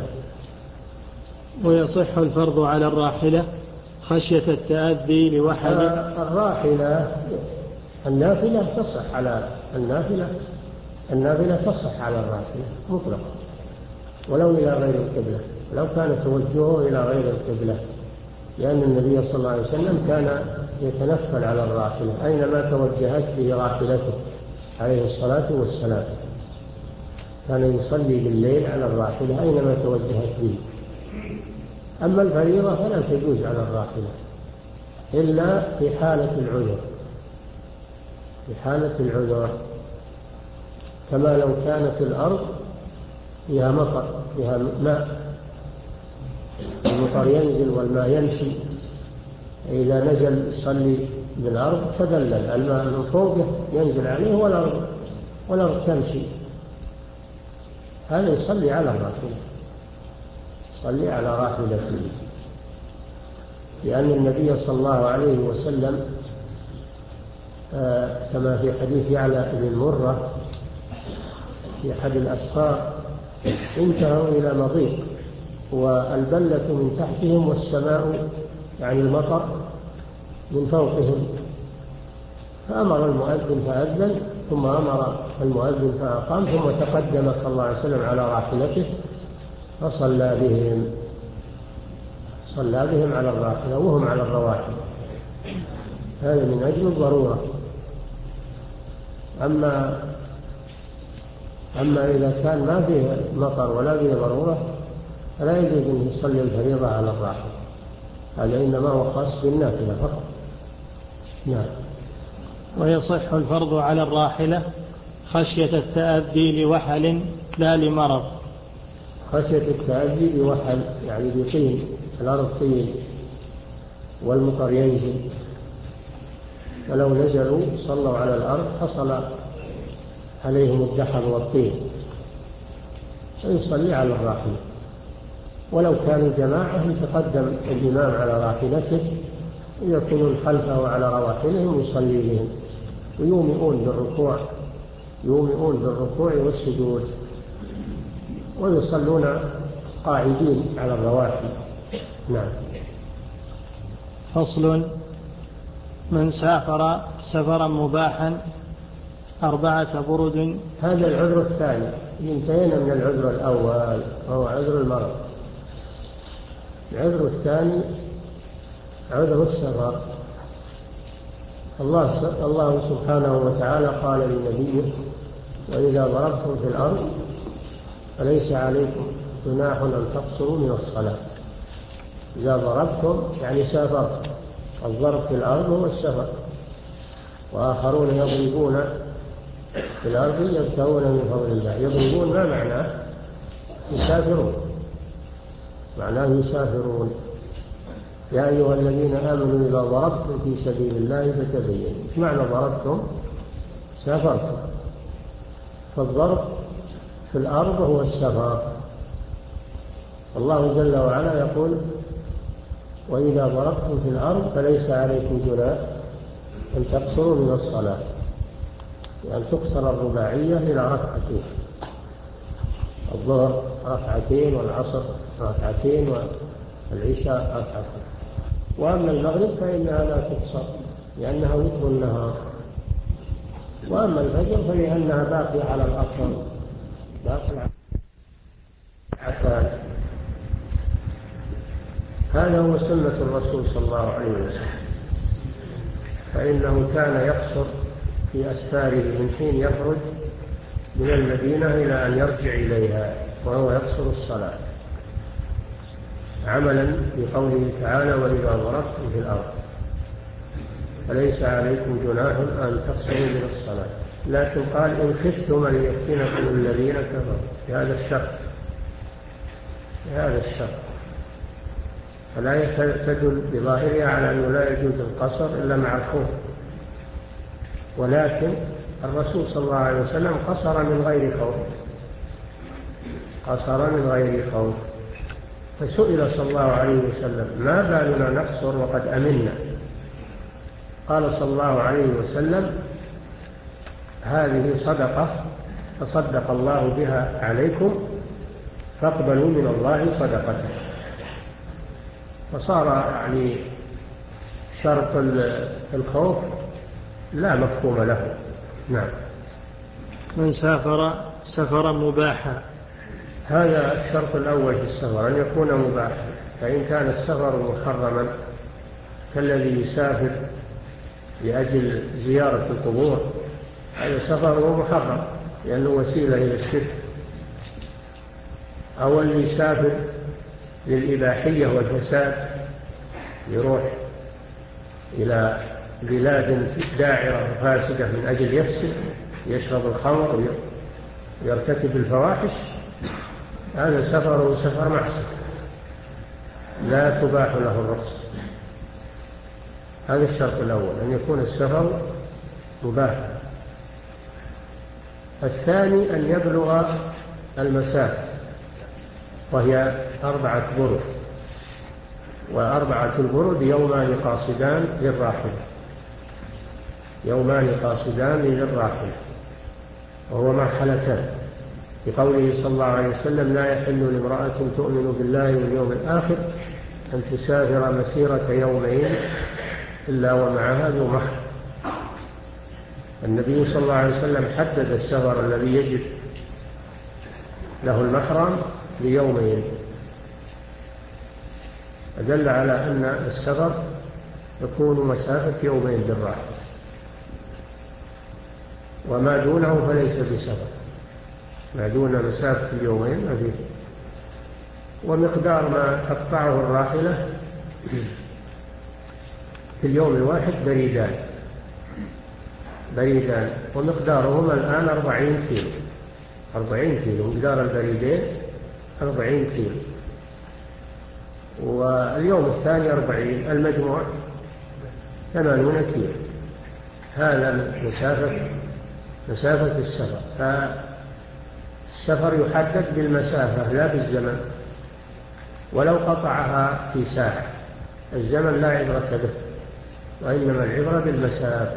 ويصح الفرض على الراحلة خشية التأذي لوحد. الراحلة النافلة تصح على النافلة النافلة تصح على الراحلة مطلقا ولو إلى غير القبلة، لو كان توجهه إلى غير القبلة، لأن النبي صلى الله عليه وسلم كان يتنفل على الراحلة أينما توجهت به راحلته عليه الصلاة والسلام، كان يصلي بالليل على الراحلة أينما توجهت به. أما الفريضة فلا تجوز على الراحلة إلا في حالة العذر، في حالة العذر، كما لو كانت الأرض فيها مطر فيها ماء، المطر ينزل والماء يمشي، إذا نزل يصلي بالأرض تدلل الماء من فوقه ينزل عليه والأرض والأرض تمشي، هذا يصلي على الراحلة، يصلي على راحلته، لأن النبي صلى الله عليه وسلم آه كما في حديث يعلى بن مرة في أحد الأسفار انتهوا إلى مضيق والبلة من تحتهم والسماء يعني المطر من فوقهم، فأمر المؤذن فأذن ثم أمر المؤذن فأقام ثم تقدم صلى الله عليه وسلم على راحلته فصلى بهم صلى بهم على الراحلة وهم على الرواحل، هذا من أجل الضرورة. أما أما إذا كان ما فيه مطر ولا فيه ضرورة فلا يجوز أن يصلي الفريضة على الراحلة، هذا إنما هو خاص بالنافلة فقط. نعم. ويصح الفرض على الراحلة خشية التأذي لوحل لا لمرض. خشية التأذي لوحل يعني بطين، الأرض طين والمطر ينزل ولو نزلوا صلوا على الأرض حصل عليهم الدحر والطين، فيصلي على الراحلة. ولو كانوا جماعة يتقدم الإمام على راحلته ويكونون خلفه على رواحلهم يصلي بهم، ويومئون بالركوع يومئون بالركوع والسجود، ويصلون قاعدين على الرواحل. نعم. فصل: من سافر سفرا مباحا أربعة برد. هذا العذر الثاني، انتهينا من العذر الأول وهو عذر المرض. العذر الثاني عذر السفر. الله الله سبحانه وتعالى قال لنبيه: وإذا ضربتم في الأرض فليس عليكم جناح أن تقصروا من الصلاة. إذا ضربتم يعني سافرتم. الضرب في الأرض هو السفر. وآخرون يضربون في الأرض يبتغون من فضل الله. يضربون ما معناه؟ يسافرون، معناه يسافرون. يا أيها الذين آمنوا إذا ضربتم في سبيل الله فتبينوا. إيش معنى ضربتم؟ سافرتم. فالضرب في الأرض هو السفر. الله جل وعلا يقول: وإذا ضربتم في الأرض فليس عليكم جناح أن تقصروا من الصلاة، يعني تقصر الرباعية إلى ركعتين، الظهر ركعتين والعصر ركعتين والعشاء ركعتين. وأما المغرب فإنها لا تقصر لأنها وتر النهار. وأما الفجر فلأنها باقية على الأصل، باقية على العتال. هذا هو سنة الرسول صلى الله عليه وسلم، فإنه كان يقصر في أسفاره من حين يخرج من المدينة إلى أن يرجع إليها، وهو يقصر الصلاة عملا بقوله تعالى: وإذا ضربتم في الأرض فليس عليكم جناح أن تقصروا من الصلاة. لكن قال: إن خفتم أن يفتنكم الذين كفروا. هذا الشرط هذا الشرط فلا تدل بظاهرها على أنه لا يجوز القصر إلا مع الخوف. ولكن الرسول صلى الله عليه وسلم قصر من غير خوف قصر من غير خوف فسئل صلى الله عليه وسلم: ما بالنا نقصر وقد أمنا؟ قال صلى الله عليه وسلم: هذه صدقة تصدق الله بها عليكم فاقبلوا من الله صدقته. فصار يعني شرط الخوف لا مفهوم له. نعم. من سافر سفرا مباحا. هذا الشرط الأول في السفر، أن يكون مباحا. فإن كان السفر محرما كالذي يسافر لأجل زيارة القبور، هذا سفره محرم لأنه وسيلة إلى الشرك. أو اللي يسافر للإباحية والفساد، يروح إلى بلاد داعرة فاسدة من أجل يفسد، يشرب الخمر ويرتكب الفواحش، هذا سفره سفر معصية لا تباح له الرخصة. هذا الشرط الأول، أن يكون السفر مباحا. الثاني أن يبلغ المسافة، وهي أربعة برد، وأربعة البرد يومان قاصدان للراحل يومان قاصدان للراحل وهو مرحلتان، بقوله صلى الله عليه وسلم: لا يحل لامرأة تؤمن بالله واليوم الآخر أن تسافر مسيرة يومين إلا ومعها ذو محرم. النبي صلى الله عليه وسلم حدد السفر الذي يجب له المحرم ليومين، أدل على أن السفر يكون مسافة يومين بالراحة، وما دونه فليس بسفر. ما دون مسافة اليومين ما فيه. ومقدار ما تقطعه الراحلة في اليوم الواحد بريدان بريدان ومقدارهما الآن أربعين كيلو أربعين كيلو مقدار البريدين أربعين كيلو، واليوم الثاني أربعين، المجموع ثمانون كيلو. هذا مسافة مسافة السفر. فالسفر يحدد بالمسافة لا بالزمن، ولو قطعها في ساعة الزمن لا عبرة به، وإنما العبرة بالمسافة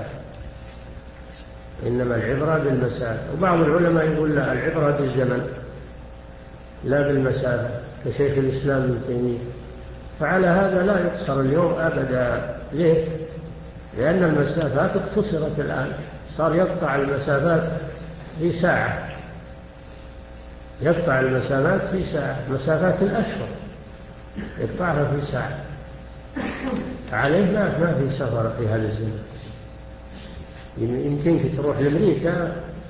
إنما العبرة بالمسافة. وبعض العلماء يقول لا، العبرة بالزمن لا بالمسافة، كشيخ الإسلام ابن تيمية. فعلى هذا لا يقصر اليوم أبدا. ليه؟ لأن المسافات اختصرت الآن، صار يقطع المسافات في ساعة يقطع المسافات في ساعة مسافات الأشهر يقطعها في ساعة. عليه ما ما في سفر في هذا الزمن. يمكنك تروح لأمريكا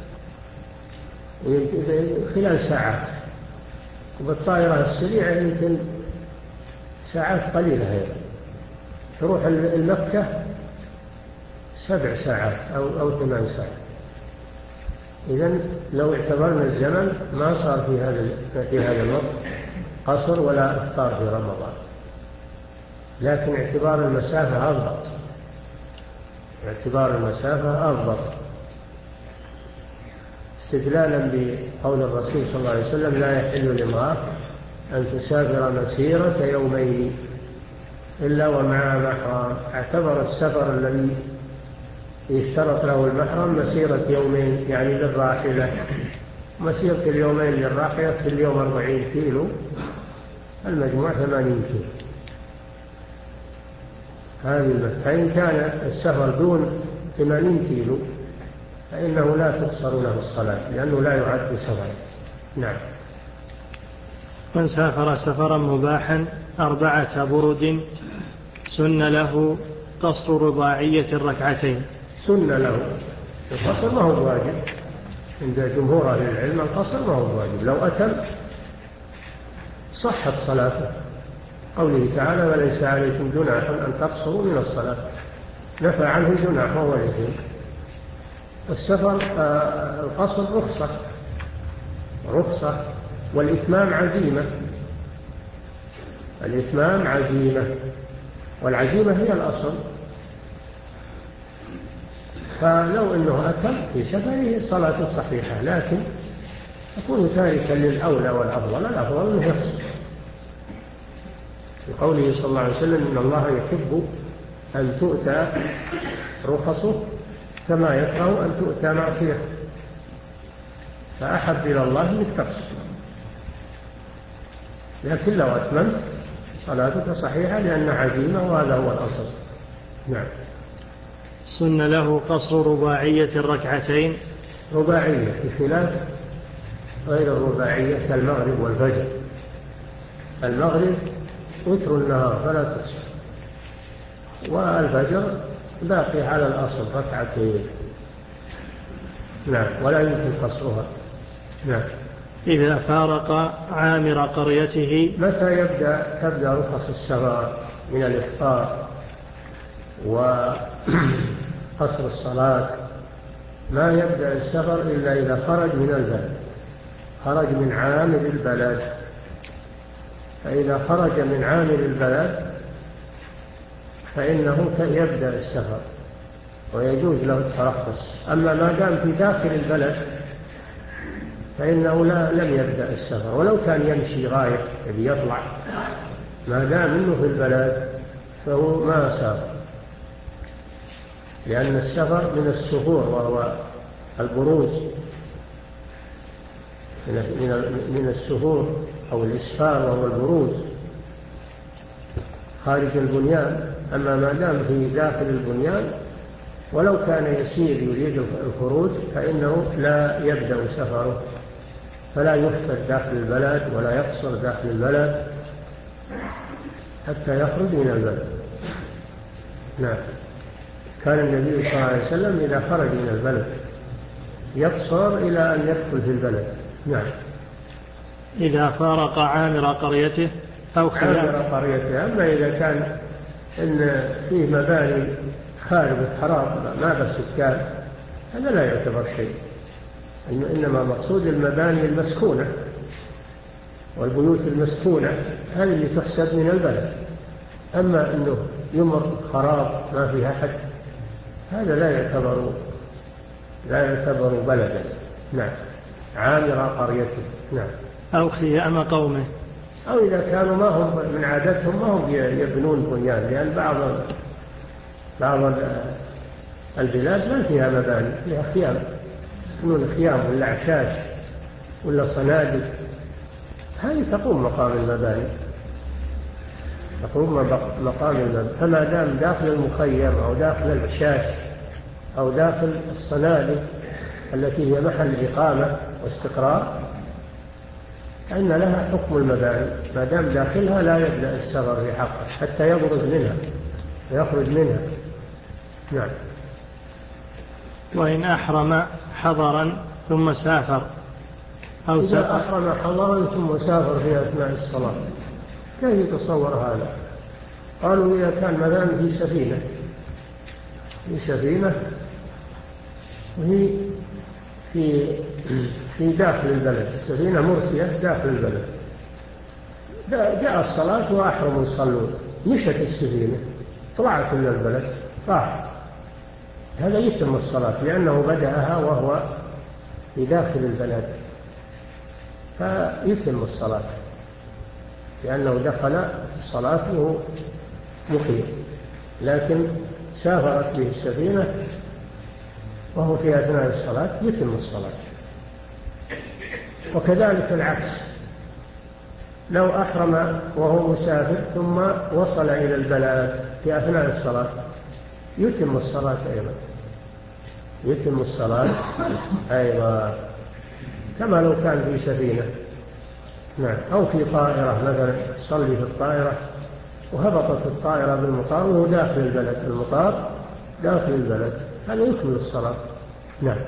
خلال ساعات، وبالطائرة السريعة يمكن ساعات قليلة هي. تروح المكة سبع ساعات أو, أو ثمان ساعات. إذن لو اعتبرنا الزمن ما صار في هذا في هذا الوقت قصر ولا إفطار في رمضان، لكن اعتبار المسافة أضبط اعتبار المسافة أضبط استدلالا بقول الرسول صلى الله عليه وسلم: لا يحل لامرأة أن تسافر مسيرة يومين إلا ومع محرم. اعتبر السفر الذي يشترط له المحرم مسيرة يومين، يعني للراحلة. مسيرة اليومين للراحلة في اليوم أربعين كيلو، المجموع ثمانين كيلو. هذه المسافة. فإن كان السفر دون ثمانين كيلو فإنه لا تقصر له الصلاة، لأنه لا يعد سفرا. نعم. من سافر سفرا مباحا أربعة برد سن له قصر رباعية الركعتين. سن له القصر ما هو واجب عند جمهور أهل العلم. القصر ما هو واجب، لو أتم صحت صلاته. قوله تعالى: وليس عليكم جناح أن تقصروا من الصلاة، نفى عنه الجناح وهو الإثم. السفر آه القصر رخصة رخصة والإتمام عزيمة. الإتمام عزيمة، والعزيمة هي الأصل. فلو أنه أتم في سفره صلاة صحيحة، لكن يكون تاركا للأولى والأفضل. الأفضل أنه يقصر، لقوله صلى الله عليه وسلم: إن الله يحب أن تؤتى رخصه كما يكره أن تؤتى معصيته. فأحب إلى الله أنك تقصر، لكن لو أتممت صلاتك صحيحة لأن عزيمة، وهذا هو الأصل. نعم. سن له قصر رباعية الركعتين. رباعية بخلاف غير الرباعية كالمغرب والفجر. المغرب وتر النهار فلا تقصر، والفجر باقي على الأصل ركعتين. نعم، ولا يمكن قصرها. نعم. إذا فارق عامر قريته. متى يبدأ تبدأ رخص السفر من الإفطار وقصر الصلاة؟ ما يبدأ السفر إلا إذا خرج من البلد، خرج من عامر البلد. فإذا خرج من عامر البلد فإنه يبدأ السفر ويجوز له الترخص. أما ما دام في داخل البلد فإنه لا لم يبدأ السفر، ولو كان يمشي رايح يبي يطلع، ما دام إنه في البلد فهو ما سافر. لأن السفر من السفور وهو البروز، من السفور أو الإسفار وهو البروز خارج البنيان. أما ما دام في داخل البنيان ولو كان يسير يريد الخروج فإنه لا يبدأ سفره، فلا يفطر داخل البلد ولا يقصر داخل البلد حتى يخرج من البلد. نعم. كان النبي صلى الله عليه وسلم إذا خرج من البلد يقصر إلى أن يدخل في البلد. نعم. إذا فارق عامر قريته أو عامر قريته. أما إذا كان إن فيه مباني خاربة خراب ما بسكان هذا لا يعتبر شيء، إنما مقصود المباني المسكونة والبيوت المسكونة هذه اللي تحسب من البلد. أما أنه يمر خراب ما فيها حد هذا لا يعتبر لا يعتبر بلدا. نعم، عامر قريته. نعم. أو خيام قومه، أو إذا كانوا ما هم من عادتهم ما هم يبنون بنيان، لأن بعض بعض البلاد ما فيها مباني، فيها خيام، يسكنون خيام ولا عشاش ولا صنادل، هذه تقوم مقام المباني، تقوم مقام المباني. فما دام داخل المخيم أو داخل العشاش أو داخل الصنادل التي هي محل إقامة واستقرار، فإن لها حكم المباني، ما دام داخلها لا يبدأ السفر في حقه حتى يبرز منها ويخرج منها. نعم. وإن أحرم حضرا ثم سافر أو إذا سافر أحرم حضرا ثم سافر في أثناء الصلاة، كيف يتصور هذا؟ قالوا إذا كان مثلا في سفينة في سفينة وهي في في داخل البلد، السفينة مرسية داخل البلد، جاء الصلاة وأحرموا يصلون، مشت السفينة طلعت من البلد راحت، هذا يتم الصلاة لأنه بدأها وهو في داخل البلد، فيتم الصلاة لأنه دخل الصلاة وهو مقيم. لكن سافرت به السفينة وهو في أثناء الصلاة يتم الصلاة. وكذلك العكس، لو أحرم وهو مسافر ثم وصل إلى البلد في أثناء الصلاة يتم الصلاة أيضا، يتم الصلاة أيضا كما لو كان في سفينة. نعم. أو في طائرة مثلا، صلي في الطائرة وهبطت الطائرة بالمطار وهو داخل البلد، المطار داخل البلد، هذا يكمل الصلاة. نعم.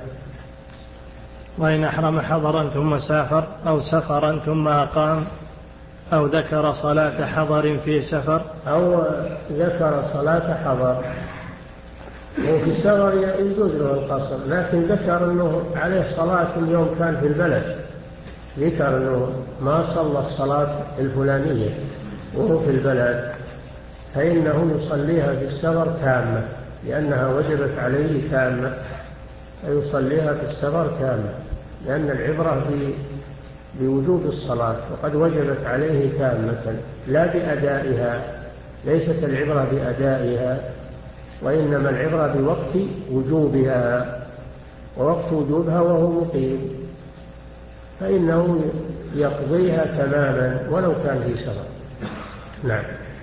وإن أحرم حضرا ثم سافر أو سفرا ثم أقام أو ذكر صلاة حضر في سفر أو ذكر صلاة حضر، وفي السفر يجوز له القصر، لكن ذكر أنه عليه صلاة اليوم كان في البلد، ذكر أنه ما صلى الصلاة الفلانية وهو في البلد، فإنه يصليها في السفر تامة لأنها وجبت عليه تامة، فيصليها في السفر تامة لأن العبرة بوجوب الصلاة وقد وجبت عليه تامة لا بأدائها، ليست العبرة بأدائها وإنما العبرة بوقت وجوبها، ووقت وجوبها وهو مقيم فإنه يقضيها تماما ولو كان في سفر. نعم.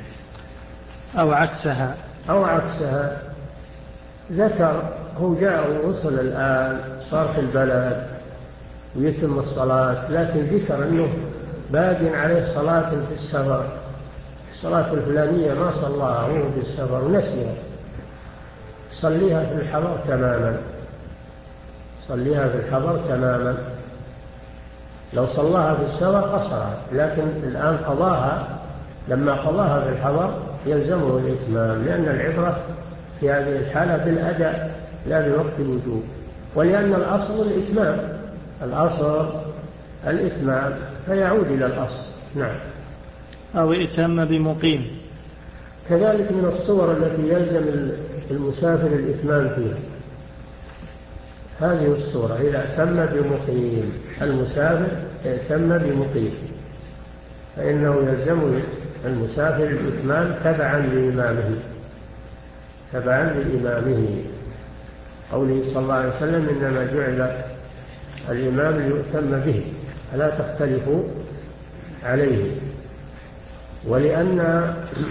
أو عكسها أو عكسها، ذكر هو جاء ووصل الآن صار في البلد ويتم الصلاة، لكن ذكر أنه باق عليه صلاة في السفر، الصلاة الفلانية ما صلاها وهو في السفر ونسيها، صليها في الحضر تماما، صليها في الحضر تماما. لو صلاها في السفر قصرها، لكن الآن قضاها، لما قضاها في الحضر يلزمه الإتمام، لأن العبرة في هذه الحالة بالأداء لا بوقت الوجوب، ولأن الأصل الإتمام، الأصل الإتمام فيعود إلى الأصل. نعم. أو ائتم بمقيم، كذلك من الصور التي يلزم المسافر الإتمام فيها هذه الصورة، إذا ائتم بمقيم، المسافر ائتم بمقيم فإنه يلزم المسافر الإتمام تبعا لإمامه، تبعا لإمامه، قوله صلى الله عليه وسلم إنما جعل الإمام ليؤتم به فلا تختلفوا عليه. ولأن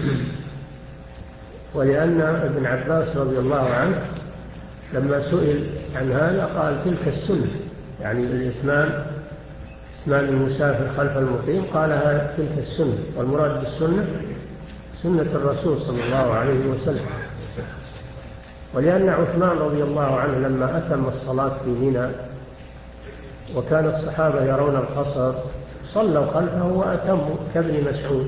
ولأن ابن عباس رضي الله عنه لما سئل عن هذا قال تلك السنة، يعني الإتمام، إتمام المسافر خلف المقيم، قالها تلك السنة، والمراد بالسنة سنة الرسول صلى الله عليه وسلم. ولأن عثمان رضي الله عنه لما أتم الصلاة في منى وكان الصحابة يرون القصر صلوا خلفه وأتموا، كابن مسعود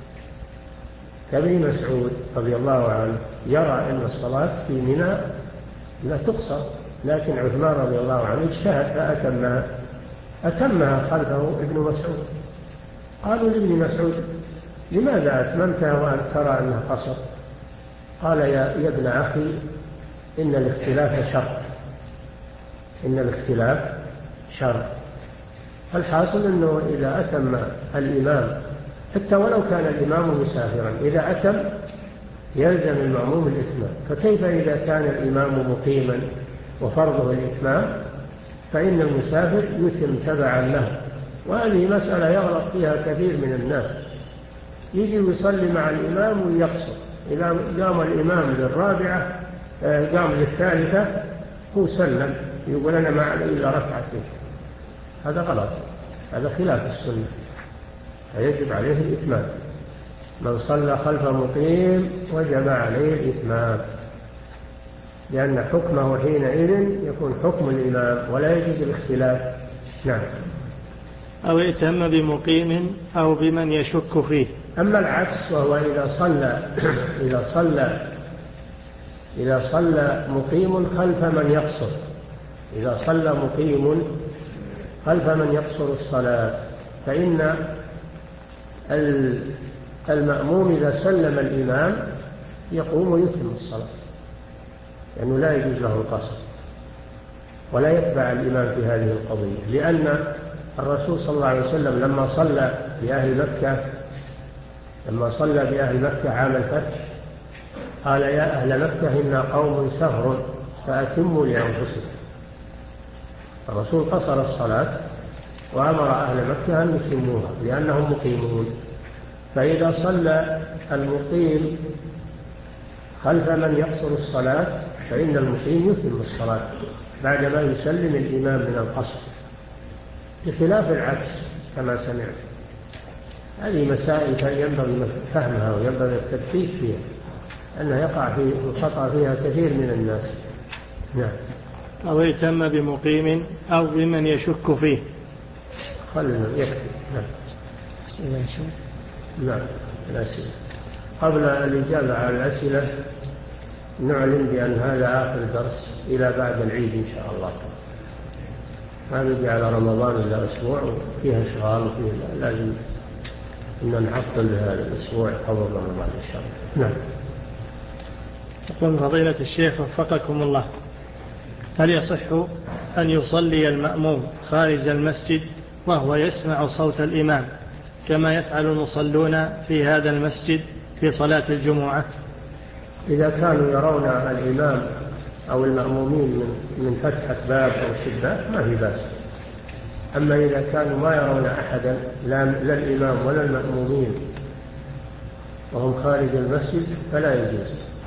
كابن مسعود رضي الله عنه يرى أن الصلاة في منى لا تقصر، لكن عثمان رضي الله عنه اجتهد فأتمها، أتمها خلفه ابن مسعود. قالوا لابن مسعود لماذا أتممتها وأنت ترى أنها قصر؟ قال يا, يا ابن أخي إن الاختلاف شر إن الاختلاف شر. الحاصل أنه إذا أتم الإمام حتى ولو كان الإمام مسافرا، إذا أتم يلزم المأموم الإتمام. فكيف إذا كان الإمام مقيما وفرضه الإتمام؟ فإن المسافر يتم تبعا له. وهذه مسألة يغلط فيها كثير من الناس، يجي يصلي مع الإمام ويقصر، إذا قام الإمام للرابعة قام للثالثة هو سلم، يقول أنا ما علي إلا ركعتين. هذا غلط، هذا خلاف السنة، فيجب عليه الإتمام. من صلى خلف مقيم وجب عليه الإتمام، لأن حكمه حينئذ يكون حكم الإمام ولا يجوز الاختلاف. نعم. أو ائتم بمقيم أو بمن يشك فيه. أما العكس وهو إذا صلى إذا صلى إذا صلى مقيم خلف من يقصر إذا صلى مقيم خلف من يقصر الصلاة، فإن المأموم إذا سلم الإمام يقوم ويتم الصلاة، لأنه لا يجوز له القصر ولا يتبع الإمام في هذه القضية. لأن الرسول صلى الله عليه وسلم لما صلى بأهل مكة لما صلى بأهل مكة عام الفتح قال يا أهل مكة إنا قوم سهر فأتموا لأنفسكم. الرسول قصر الصلاة وأمر أهل مكة أن يتموها لأنهم مقيمون. فإذا صلى المقيم خلف من يقصر الصلاة فإن المقيم يتم الصلاة بعدما يسلم الإمام من القصر، بخلاف العكس كما سمعت. هذه مسائل ينبغي فهمها وينبغي التدقيق فيها، أنه يقع في الخطأ فيها كثير من الناس. نعم. أو يتم بمقيم أو بمن يشك فيه. خلنا يكفي. نعم. أسئلة شو؟ نعم الأسئلة. قبل الإجابة على الأسئلة نعلن بأن هذا آخر درس إلى بعد العيد إن شاء الله. ما نجي على رمضان إلا أسبوع وفيها شغال وفيه لازم إن نحصل هذا الأسبوع قبل رمضان إن شاء الله. نعم. يقول فضيلة الشيخ وفقكم الله، هل يصح أن يصلي المأموم خارج المسجد وهو يسمع صوت الإمام كما يفعل المصلون في هذا المسجد في صلاة الجمعة؟ إذا كانوا يرون الإمام أو المأمومين من من فتحة باب أو شباك ما في بأس. أما إذا كانوا ما يرون أحدا لا الإمام ولا المأمومين وهم خارج المسجد فلا يجوز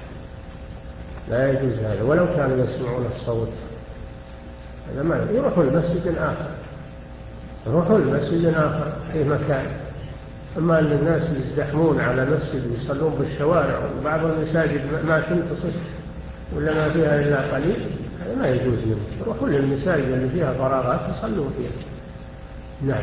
لا يجوز هذا، ولو كانوا يسمعون الصوت. هذا ما يروحوا المسجد آخر يروحوا المسجد آخر في مكان. أما أن الناس يزدحمون على مسجد ويصلون بالشوارع وبعض المساجد ما تنتصف ولا ما فيها إلا قليل، هذا ما يجوز منه. يروحوا للمساجد اللي فيها فراغات يصلون فيها. نعم.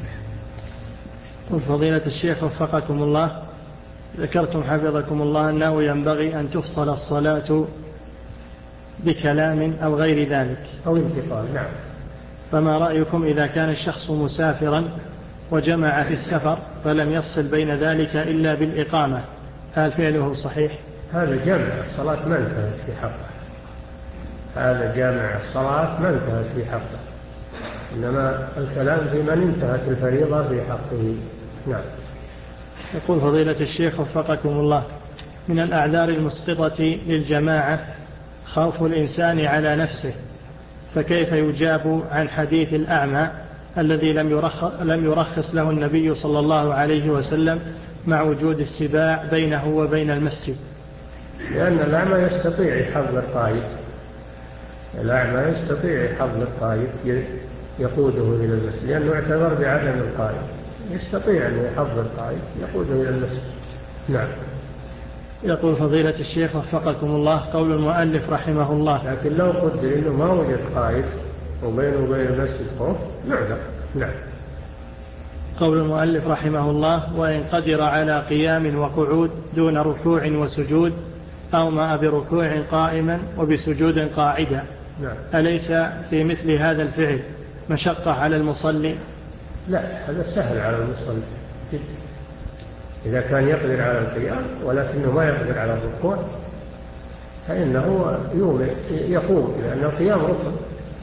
قل فضيلة الشيخ وفقكم الله، ذكرتم حفظكم الله أنه ينبغي أن تفصل الصلاة بكلام أو غير ذلك أو انتقال. نعم. فما رأيكم إذا كان الشخص مسافرا وجمع في السفر فلم يفصل بين ذلك إلا بالإقامة، هل فعله صحيح؟ هذا جامع الصلاة ما انتهت في حقه هذا جامع الصلاة ما انتهت في حقه إنما الكلام في من انتهت الفريضة في حقه. نعم. يقول فضيلة الشيخ وفقكم الله، من الأعذار المسقطة للجماعة خوف الإنسان على نفسه، فكيف يجاب عن حديث الأعمى الذي لم يرخص, لم يرخص له النبي صلى الله عليه وسلم مع وجود السباع بينه وبين المسجد؟ لأن الأعمى يستطيع يحضر القائد الأعمى يستطيع يحضر القائد يقوده إلى المسجد، لأنه اعتذر بعدم القائد، يستطيع أن يحضر القائد يقوده إلى المسجد. نعم. يقول فضيلة الشيخ وفقكم الله، قول المؤلف رحمه الله، لكن لو قدر إنه ما وجد قائد وبينه وبين المسجد خوف نعذر. نعم. قول المؤلف رحمه الله، وإن قدر على قيام وقعود دون ركوع وسجود أو ما بركوع قائما وبسجود قاعدا. نعم. أليس في مثل هذا الفعل مشقة على المصلي؟ لا، هذا سهل على المصلي جدا إذا كان يقدر على القيام ولكنه ما يقدر على الركوع فإنه يقوم، لأن القيام ركن،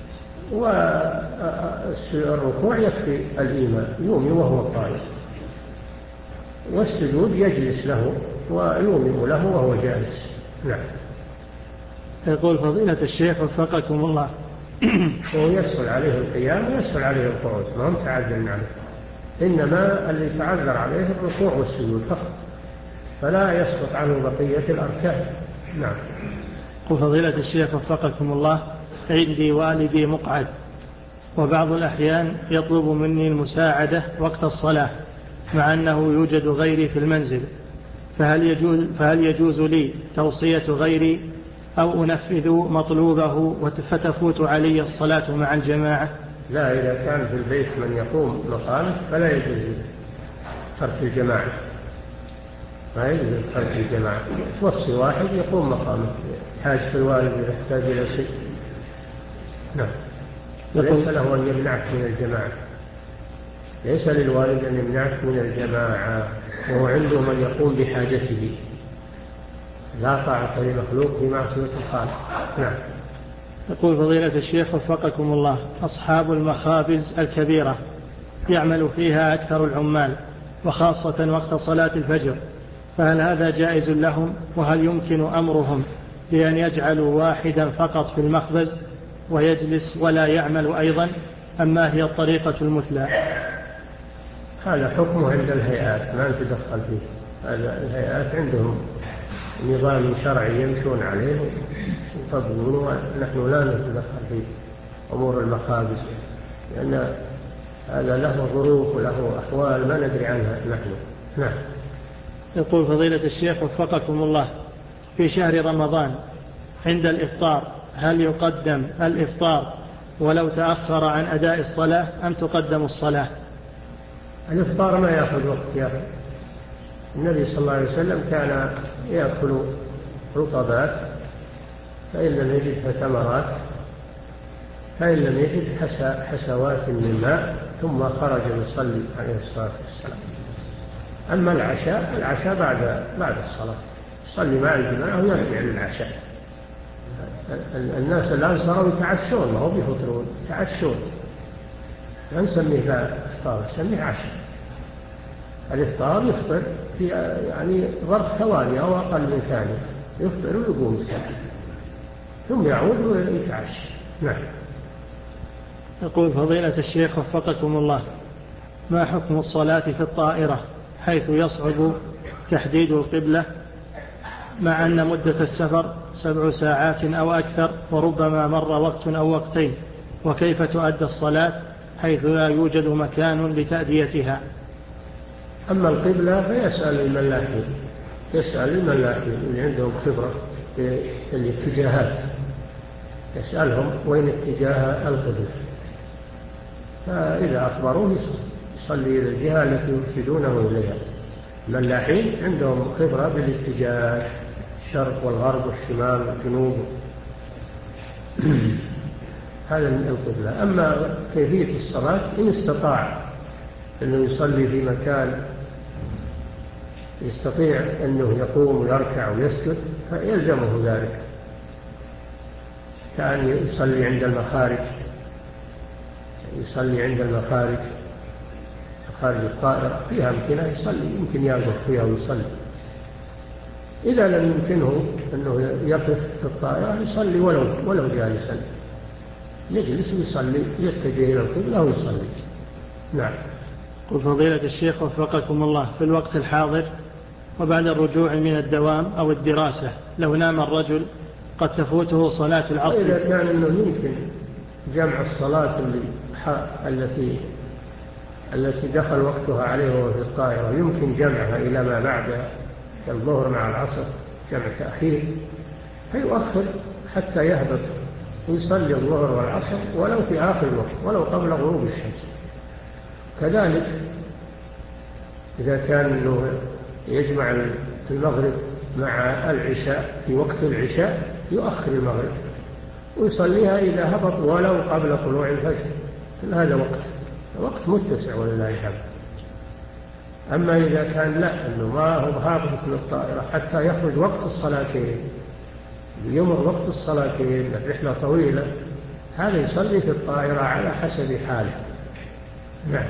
والركوع يكفي الإيمان، يومي وهو قائم، والسجود يجلس له ويومئ له وهو جالس. نعم. يقول فضيلة الشيخ وفقكم الله هو يسهل عليه القيام ويسهل عليه القعود، ما هم تعذر عليه، إنما اللي تعذر عليه الركوع والسجود فقط، فلا يسقط عنه بقية الأركان. نعم. يقول فضيلة الشيخ وفقكم الله عندي والدي مقعد، وبعض الأحيان يطلب مني المساعدة وقت الصلاة مع أنه يوجد غيري في المنزل، فهل يجوز, فهل يجوز لي توصية غيري أو أنفذ مطلوبه فتفوت علي الصلاة مع الجماعة؟ لا، إذا كان في البيت من يقوم مقامك فلا يجوز ترك الجماعة، ما يجوز ترك الجماعة، توصي واحد يقوم مقامك، حاجة الوالد يحتاج إلى شيء. نعم. وليس له أن يمنعك من الجماعة، ليس للوالد أن يمنعك من الجماعة، وهو عنده من يقوم بحاجته، لا طاعة لمخلوق في معصية الخالق. نعم. يقول فضيلة الشيخ وفقكم الله أصحاب المخابز الكبيرة يعمل فيها أكثر العمال، وخاصة وقت صلاة الفجر، فهل هذا جائز لهم؟ وهل يمكن أمرهم بأن يجعلوا واحدا فقط في المخبز ويجلس ولا يعمل أيضا، أما هي الطريقة المثلى؟ هذا حكمه عند الهيئات، ما نتدخل فيه. الهيئات عندهم نظام شرعي يمشون عليه ويطبقونه، ونحن لا نتدخل في أمور المخابز، لأن هذا له ظروف وله أحوال ما ندري عنها نحن. نعم. يقول فضيلة الشيخ وفقكم الله في شهر رمضان عند الإفطار هل يقدم الإفطار ولو تأخر عن أداء الصلاة أم تقدم الصلاة؟ الإفطار ما يأخذ وقت يا أخي. النبي صلى الله عليه وسلم كان يأكل رطبات، فإن لم يجد فتمرات، فإن لم يجد حسوات من ماء، ثم خرج يصلي عليه الصلاة والسلام. أما العشاء العشاء بعد بعد الصلاة، يصلي مع الجماعة ويرجع للعشاء. الناس الآن صاروا يتعشون، ما هو بيفطرون، يتعشون، لا نسميه إفطار، نسميه عشاء. الإفطار يفطر في يعني ظرف ثواني أو أقل من ثانية، يفطر ويقوم الساعة ثم يعود ويتعشى. نعم. يقول فضيلة الشيخ وفقكم الله ما حكم الصلاة في الطائرة حيث يصعب تحديد القبلة مع أن مدة السفر سبع ساعات أو أكثر وربما مر وقت أو وقتين، وكيف تؤدى الصلاة حيث لا يوجد مكان لتأديتها؟ أما القبلة فيسأل الملاحين، يسأل الملاحين اللي عندهم خبرة في الاتجاهات، يسألهم وين اتجاه القبلة، فإذا أخبروه يصلي إلى الجهة التي يرشدونه إليها. الملاحين عندهم خبرة بالاتجاه، الشرق والغرب والشمال والجنوب، هذا من القبلة. أما كيفية الصلاة إن استطاع أنه يصلي في مكان يستطيع أنه يقوم ويركع ويسجد فيلزمه ذلك، كأن يصلي عند المخارج، يصلي عند المخارج، مخارج الطائرة فيها أمكنة يصلي، يمكن يقف فيها ويصلي. إذا لم يمكنه أنه يقف في الطائرة يصلي ولو, ولو جالسا، يجلس ويصلي، يتجه إلى القبلة ويصلي. نعم. قل فضيلة الشيخ وفقكم الله في الوقت الحاضر وبعد الرجوع من الدوام أو الدراسة لو نام الرجل قد تفوته صلاة العصر، إذا كان أنه يمكن جمع الصلاة اللي التي التي دخل وقتها عليه وهو في الطائرة يمكن جمعها إلى ما بعد الظهر مع العصر، جمع تأخير، فيؤخر حتى يهبط ويصلي الظهر والعصر ولو في آخر الوقت ولو قبل غروب الشمس. كذلك إذا كان أنه يجمع المغرب مع العشاء في وقت العشاء يؤخر المغرب ويصليها إذا هبط ولو قبل طلوع الفجر، هذا وقت وقت متسع ولله الحمد. أما إذا كان لا أنه ما هو هابط من الطائرة حتى يخرج وقت الصلاتين يمر وقت الصلاتين الرحلة طويلة، هذا يصلي في الطائرة على حسب حاله. نعم.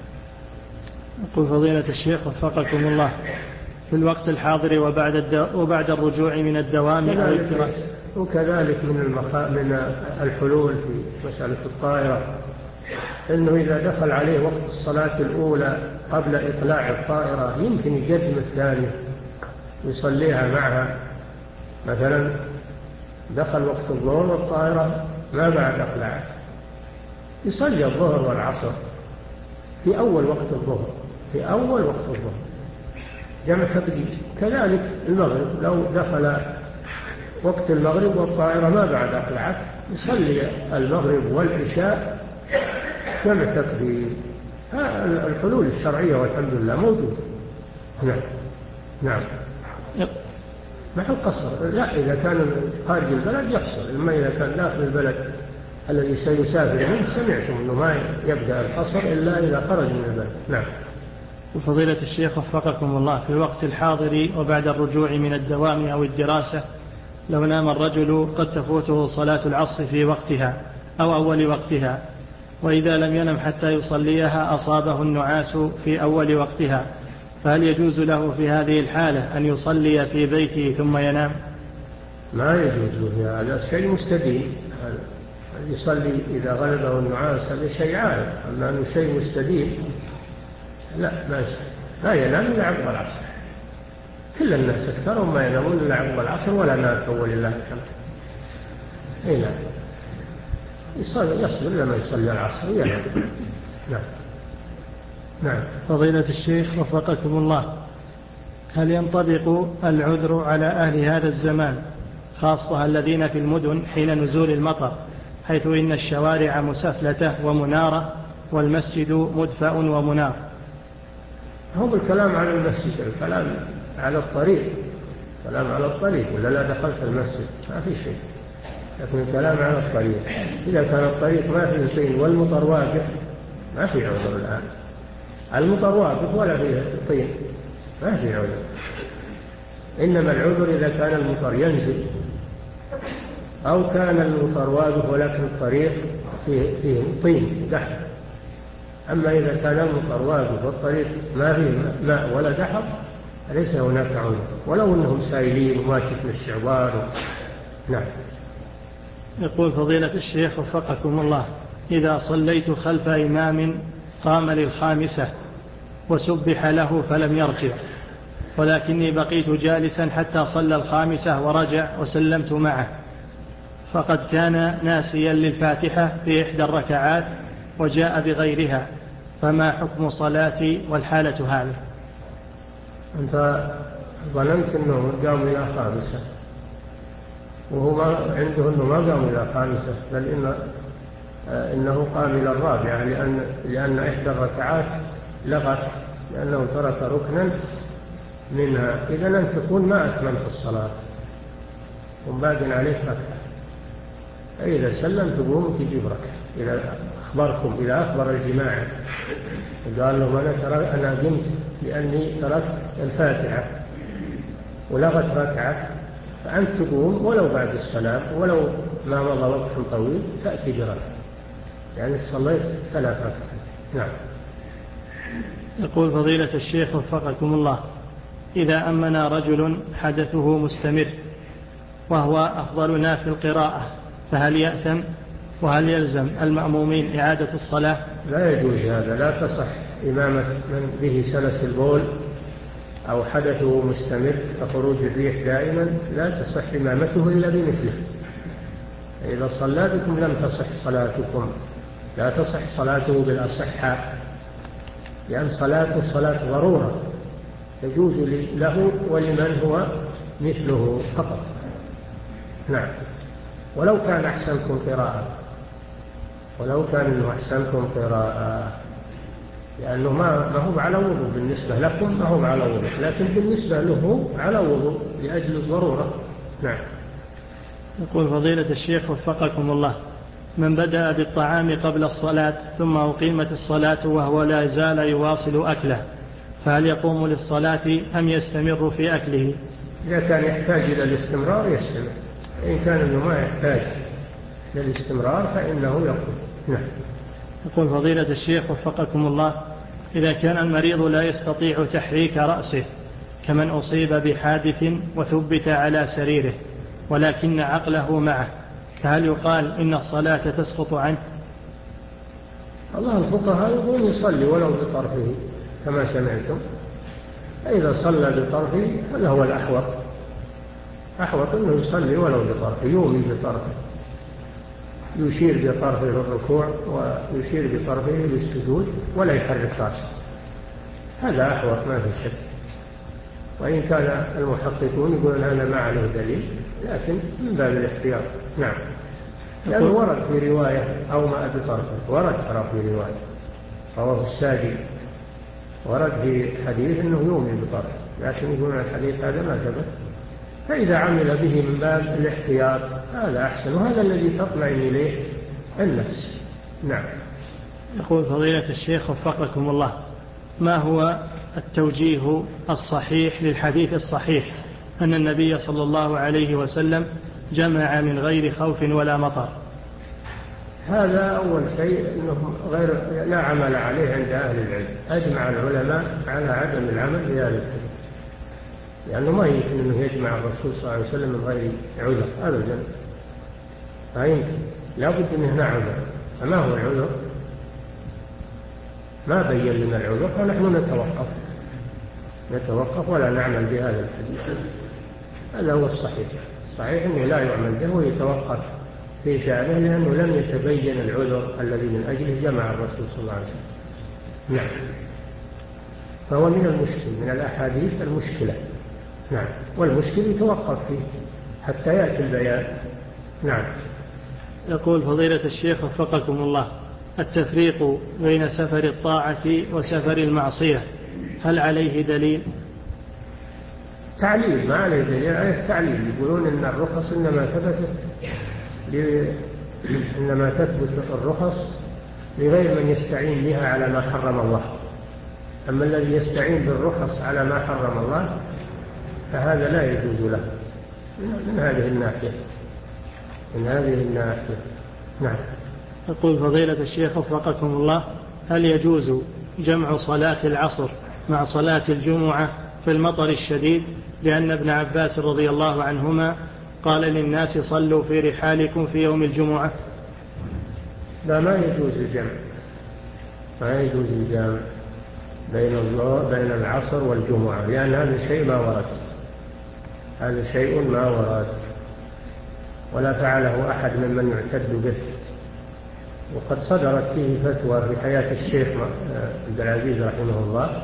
يقول فضيلة الشيخ وفقكم الله، في الوقت الحاضر وبعد الدو... وبعد الرجوع من الدوام أو الدراسة. وكذلك من المخا... من الحلول في مسألة الطائرة إنه إذا دخل عليه وقت الصلاة الأولى قبل إقلاع الطائرة يمكن يقدم الثانية يصليها معها. مثلا دخل وقت الظهر والطائرة ما بعد إقلاع، يصلي الظهر والعصر في أول وقت الظهر في أول وقت الظهر جمع تقديم. كذلك المغرب لو دخل وقت المغرب والطائرة ما بعد أقلعت يصلي المغرب والعشاء جمع تقديم. الحلول الشرعية والحمد لله موجودة. نعم. نعم. ما هو قصر، لا إذا كان خارج البلد يقصر، إما إذا كان داخل البلد الذي سيسافر منه سمعتم أنه ما يبدأ القصر إلا إذا خرج من البلد. نعم. وفضيلة الشيخ وفقكم الله، في الوقت الحاضر وبعد الرجوع من الدوام أو الدراسة لو نام الرجل قد تفوته صلاة العصر في وقتها أو أول وقتها، وإذا لم ينم حتى يصليها أصابه النعاس في أول وقتها، فهل يجوز له في هذه الحالة أن يصلي في بيته ثم ينام؟ ما يجوز له، هذا شيء مستدين. يصلي إذا غلبه النعاس هذا شيء عارف، أما أنه شيء مستدين لا ما لا ينام إلا عقب العصر. كل الناس أكثرهم ما ينامون إلا عقب العصر ولا مات ولله الحمد. أي نعم. يصلي يصبر لما يصلي العصر ينام. نعم. نعم. فضيلة الشيخ وفقكم الله، هل ينطبق العذر على أهل هذا الزمان خاصة الذين في المدن حين نزول المطر، حيث إن الشوارع مسفلة ومنارة والمسجد مدفأ ومنار؟ هو الكلام على المسجد، الكلام على الطريق، الكلام على الطريق ولا لا دخلت المسجد ما في شيء، لكن الكلام على الطريق. إذا كان الطريق ما فيه طين والمطر واقف ما في عذر الآن. المطر واقف ولا فيه طين ما في عذر، إنما العذر إذا كان المطر ينزل أو كان المطر واقف ولكن الطريق فيه, فيه طين دحر. أما إذا كان المطر واقف والطريق ما فيه ماء ولا دحر ليس هناك عذر، ولو أنهم سائلين وماشي في الشعبان. نعم. يقول فضيلة الشيخ وفقكم الله، إذا صليت خلف إمام قام للخامسة وسبح له فلم يرجع، ولكني بقيت جالسا حتى صلى الخامسة ورجع وسلمت معه، فقد كان ناسيا للفاتحة في إحدى الركعات وجاء بغيرها، فما حكم صلاتي والحالة هذه؟ أنت ظننت أنه قام إلى خامسة وهو ما عنده أنه ما قام إلى خامسة، بل إن إنه قام إلى الرابعة، لأن, لأن إحدى الركعات لغت لأنه ترك ركنا منها. إذن أن تكون ما أتممت الصلاة ومباقٍ عليك ركعة، فإذا سلم تقوم تجيب ركعة. إذا أخبركم إذا أخبر الجماعة وقال لهم أنا, ترى أنا قمت لأني تركت الفاتحة ولغت ركعة، فأنت تقوم ولو بعد السلام ولو ما مضى وقت طويل تأتي بركعة، يعني صليت ثلاث ركعات. نعم. يقول فضيلة الشيخ وفقكم الله، إذا أمنا رجل حدثه مستمر وهو أفضلنا في القراءة فهل يأثم؟ وهل يلزم المأمومين إعادة الصلاة؟ لا يجوز هذا، لا تصح إمامة من به سلس البول أو حدثه مستمر كخروج الريح دائما، لا تصح إمامته إلا بمثله. إذا صلى بكم لم تصح صلاتكم، لا تصح صلاته بالأصحاء، لأن صلاته صلاة ضرورة تجوز له ولمن هو مثله فقط. نعم. ولو كان أحسنكم قراءة ولو كان إنه أحسنكم قراءة لأنه ما ما هو على وضوء بالنسبة لكم، ما هو على وضوء، لكن بالنسبة له على وضوء لأجل الضرورة. نعم. يقول فضيلة الشيخ وفقكم الله، من بدأ بالطعام قبل الصلاة ثم أقيمت الصلاة وهو لا زال يواصل أكله، فهل يقوم للصلاة أم يستمر في أكله؟ إذا كان يحتاج إلى الاستمرار يستمر، إن كان إنه ما يحتاج للاستمرار فإنه يقول. نعم. يقول فضيلة الشيخ وفقكم الله: إذا كان المريض لا يستطيع تحريك رأسه كمن أصيب بحادث وثبت على سريره ولكن عقله معه، فهل يقال إن الصلاة تسقط عنه؟ الله الفقهاء يقولون يصلي ولو بطرفه كما سمعتم، فإذا صلى بطرفه هذا هو الأحوط، أحوط أنه يصلي ولو بطرفه، يومي بطرفه، يشير بطرفه للركوع ويشير بطرفه للسجود ولا يحرك رأسه، هذا أحوط ما في شك. وإن كان المحققون يقولون هذا ما عليه دليل، لكن من باب الاحتياط. نعم. لأنه ورد في رواية أو ما بطرفه، ورد ترى في رواية رواه الساجي، ورد في حديث أنه يومي بطرفه، لكن يقولون الحديث هذا ما ثبت، فإذا عمل به من باب الاحتياط هذا أحسن، وهذا الذي تطمئن إليه النفس. نعم. يقول فضيلة الشيخ وفقكم الله: ما هو التوجيه الصحيح للحديث الصحيح أن النبي صلى الله عليه وسلم جمع من غير خوف ولا مطر؟ هذا أول شيء أنه غير لا عمل عليه عند أهل العلم، أجمع العلماء على عدم العمل بهذا الحديث، لأنه ما يمكن أنه يجمع الرسول صلى الله عليه وسلم من غير عذر أبدا، ما يمكن، لا بد أنه هنا عذر. فما هو العذر؟ ما بين لنا العذر، فنحن نتوقف نتوقف ولا نعمل بهذا الحديث. هذا هو الصحيح، صحيح أنه لا يعمل به ويتوقف في شأنه، لأنه لم يتبين العذر الذي من أجله جمع الرسول صلى الله عليه وسلم. نعم. فهو من المشكل، من الأحاديث المشكلة. نعم. والمشكل يتوقف فيه حتى يأتي البيان. نعم. يقول فضيلة الشيخ وفقكم الله: التفريق بين سفر الطاعة وسفر المعصية هل عليه دليل؟ تعليل، ما عليه دليل، عليه التعليل. يقولون إن الرخص إنما ثبتت ل... إنما تثبت الرخص لغير من يستعين بها على ما حرم الله، أما الذي يستعين بالرخص على ما حرم الله فهذا لا يجوز له من هذه الناحية من هذه الناحية. نعم. يقول فضيلة الشيخ وفقكم الله: هل يجوز جمع صلاة العصر مع صلاة الجمعة في المطر الشديد؟ لأن ابن عباس رضي الله عنهما قال للناس: صلوا في رحالكم في يوم الجمعة. لا، ما يجوز الجمع، ما يجوز الجمع بين بين العصر والجمعة، لأن هذا شيء ما ورد، هذا شيء ما ورد ولا فعله أحد ممن يعتد به. وقد صدرت فيه فتوى في حياة الشيخ عبد العزيز رحمه الله،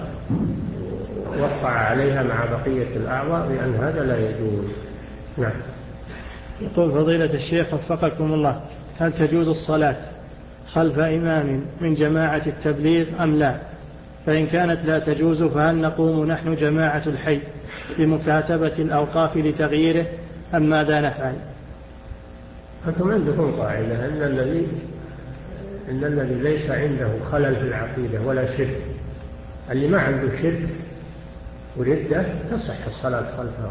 وقع عليها مع بقية الأعضاء بأن هذا لا يجوز. نعم. يقول فضيلة الشيخ وفقكم الله: هل تجوز الصلاة خلف إمام من جماعة التبليغ أم لا؟ فإن كانت لا تجوز فهل نقوم نحن جماعة الحي بمكاتبة الأوقاف لتغييره أم ماذا نفعل؟ أنتم عندكم قاعدة أن الذي إن الذي ليس عنده خلل في العقيدة ولا شرك، اللي ما عنده شرك وردة تصح الصلاة خلفه،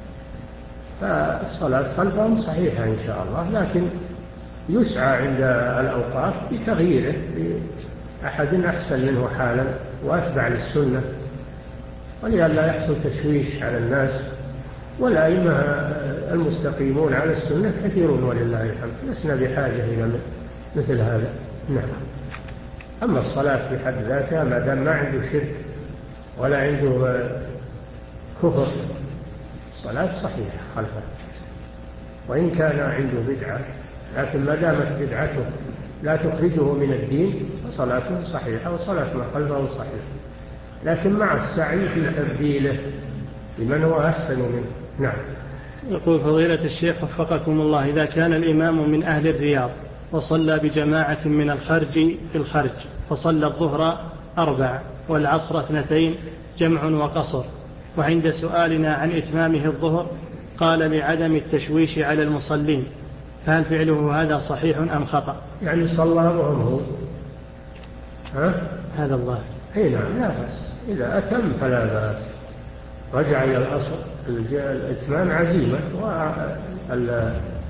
فالصلاة خلفهم صحيحة إن شاء الله، لكن يسعى عند الأوقاف بتغييره بأحد أحسن منه حالا وأتبع للسنة، ولئلا يحصل تشويش على الناس. والأئمة المستقيمون على السنة كثيرون ولله الحمد، لسنا بحاجة إلى مثل هذا. نعم. أما الصلاة في حد ذاتها ما دام ما عنده شرك ولا عنده كفر، الصلاة صحيحة خلفه، وإن كان عنده بدعة، لكن ما دامت بدعته لا تخرجه من الدين فصلاته صحيحة وصلاة ما خلفه صحيحة، لكن مع السعي في تبديله لمن هو أحسن منه. نعم. يقول فضيلة الشيخ وفقكم الله: إذا كان الإمام من أهل الرياض وصلى بجماعة من الخرج في الخرج فصلى الظهر أربع والعصر اثنتين جمع وقصر، وعند سؤالنا عن إتمامه الظهر قال لعدم التشويش على المصلين، فهل فعله هذا صحيح أم خطأ؟ يعني صلى وهم هو ها؟ هذا الله. أي نعم، لا بأس، إذا أتم فلا بأس، رجع إلى الأصل. الإتمام عزيمة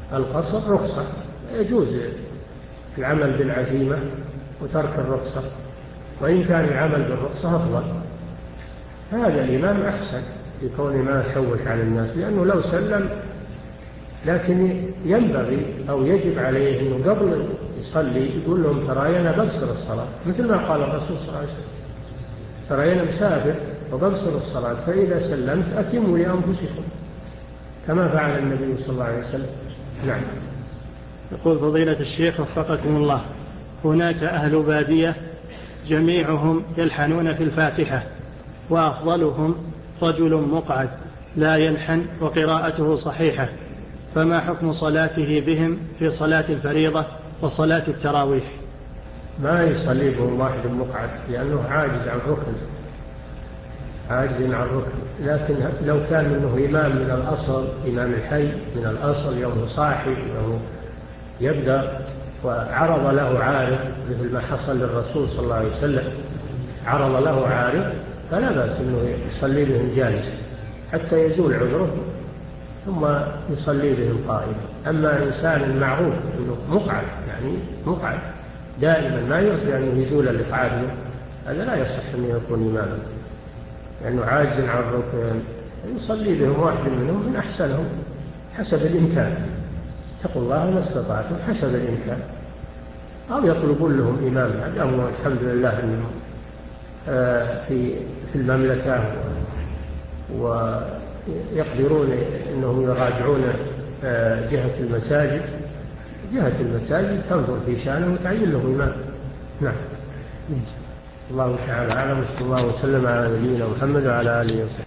القصر رخصة، يجوز العمل بالعزيمة وترك الرخصة، وإن كان العمل بالرخصة أفضل. هذا الإمام أحسن في كونه ما يشوش على الناس، لأنه لو سلم، لكن ينبغي أو يجب عليه أنه قبل يصلي يقول لهم ترى أنا بقصر الصلاة، مثل ما قال الرسول صلى الله عليه وسلم ترى أنا مسافر وبقصر الصلاة، فإذا سلمت أتموا لأنفسكم كما فعل النبي صلى الله عليه وسلم. نعم. يقول فضيلة الشيخ وفقكم الله، هناك أهل بادية جميعهم يلحنون في الفاتحة، وأفضلهم رجل مقعد لا يلحن وقراءته صحيحة، فما حكم صلاته بهم في صلاة الفريضة وصلاة التراويح؟ ما يصلي بهم واحد مقعد لأنه عاجز عن ركن، عاجز عن ركن. لكن لو كان منه إمام من الأصل، إمام الحي من الأصل، يوم صاحب يوم يبدأ وعرض له عارض مثل ما حصل للرسول صلى الله عليه وسلم، عرض له عارض، فلا بأس أنه يصلي بهم جالسا حتى يزول عذره ثم يصلي بهم قائما. أما إنسان معروف أنه مقعد، يعني مقعد دائما ما يرجع أنه يزول الإقعاد، هذا لا يصح أنه يكون إماما، لأنه يعني عاجز عن الركن. يصلي بهم واحد منهم من أحسنهم حسب الإمكان، اتقوا الله ما استطعتم حسب الإمكان، أو يطلبون لهم إماما. اليوم الحمد لله أنهم في في المملكة ويقدرون أنهم يراجعون جهة المساجد، جهة المساجد تنظر في شأنه وتعين له إمام. نعم. الله تعالى أعلم، صلى الله وسلم على نبينا محمد وعلى آله وصحبه.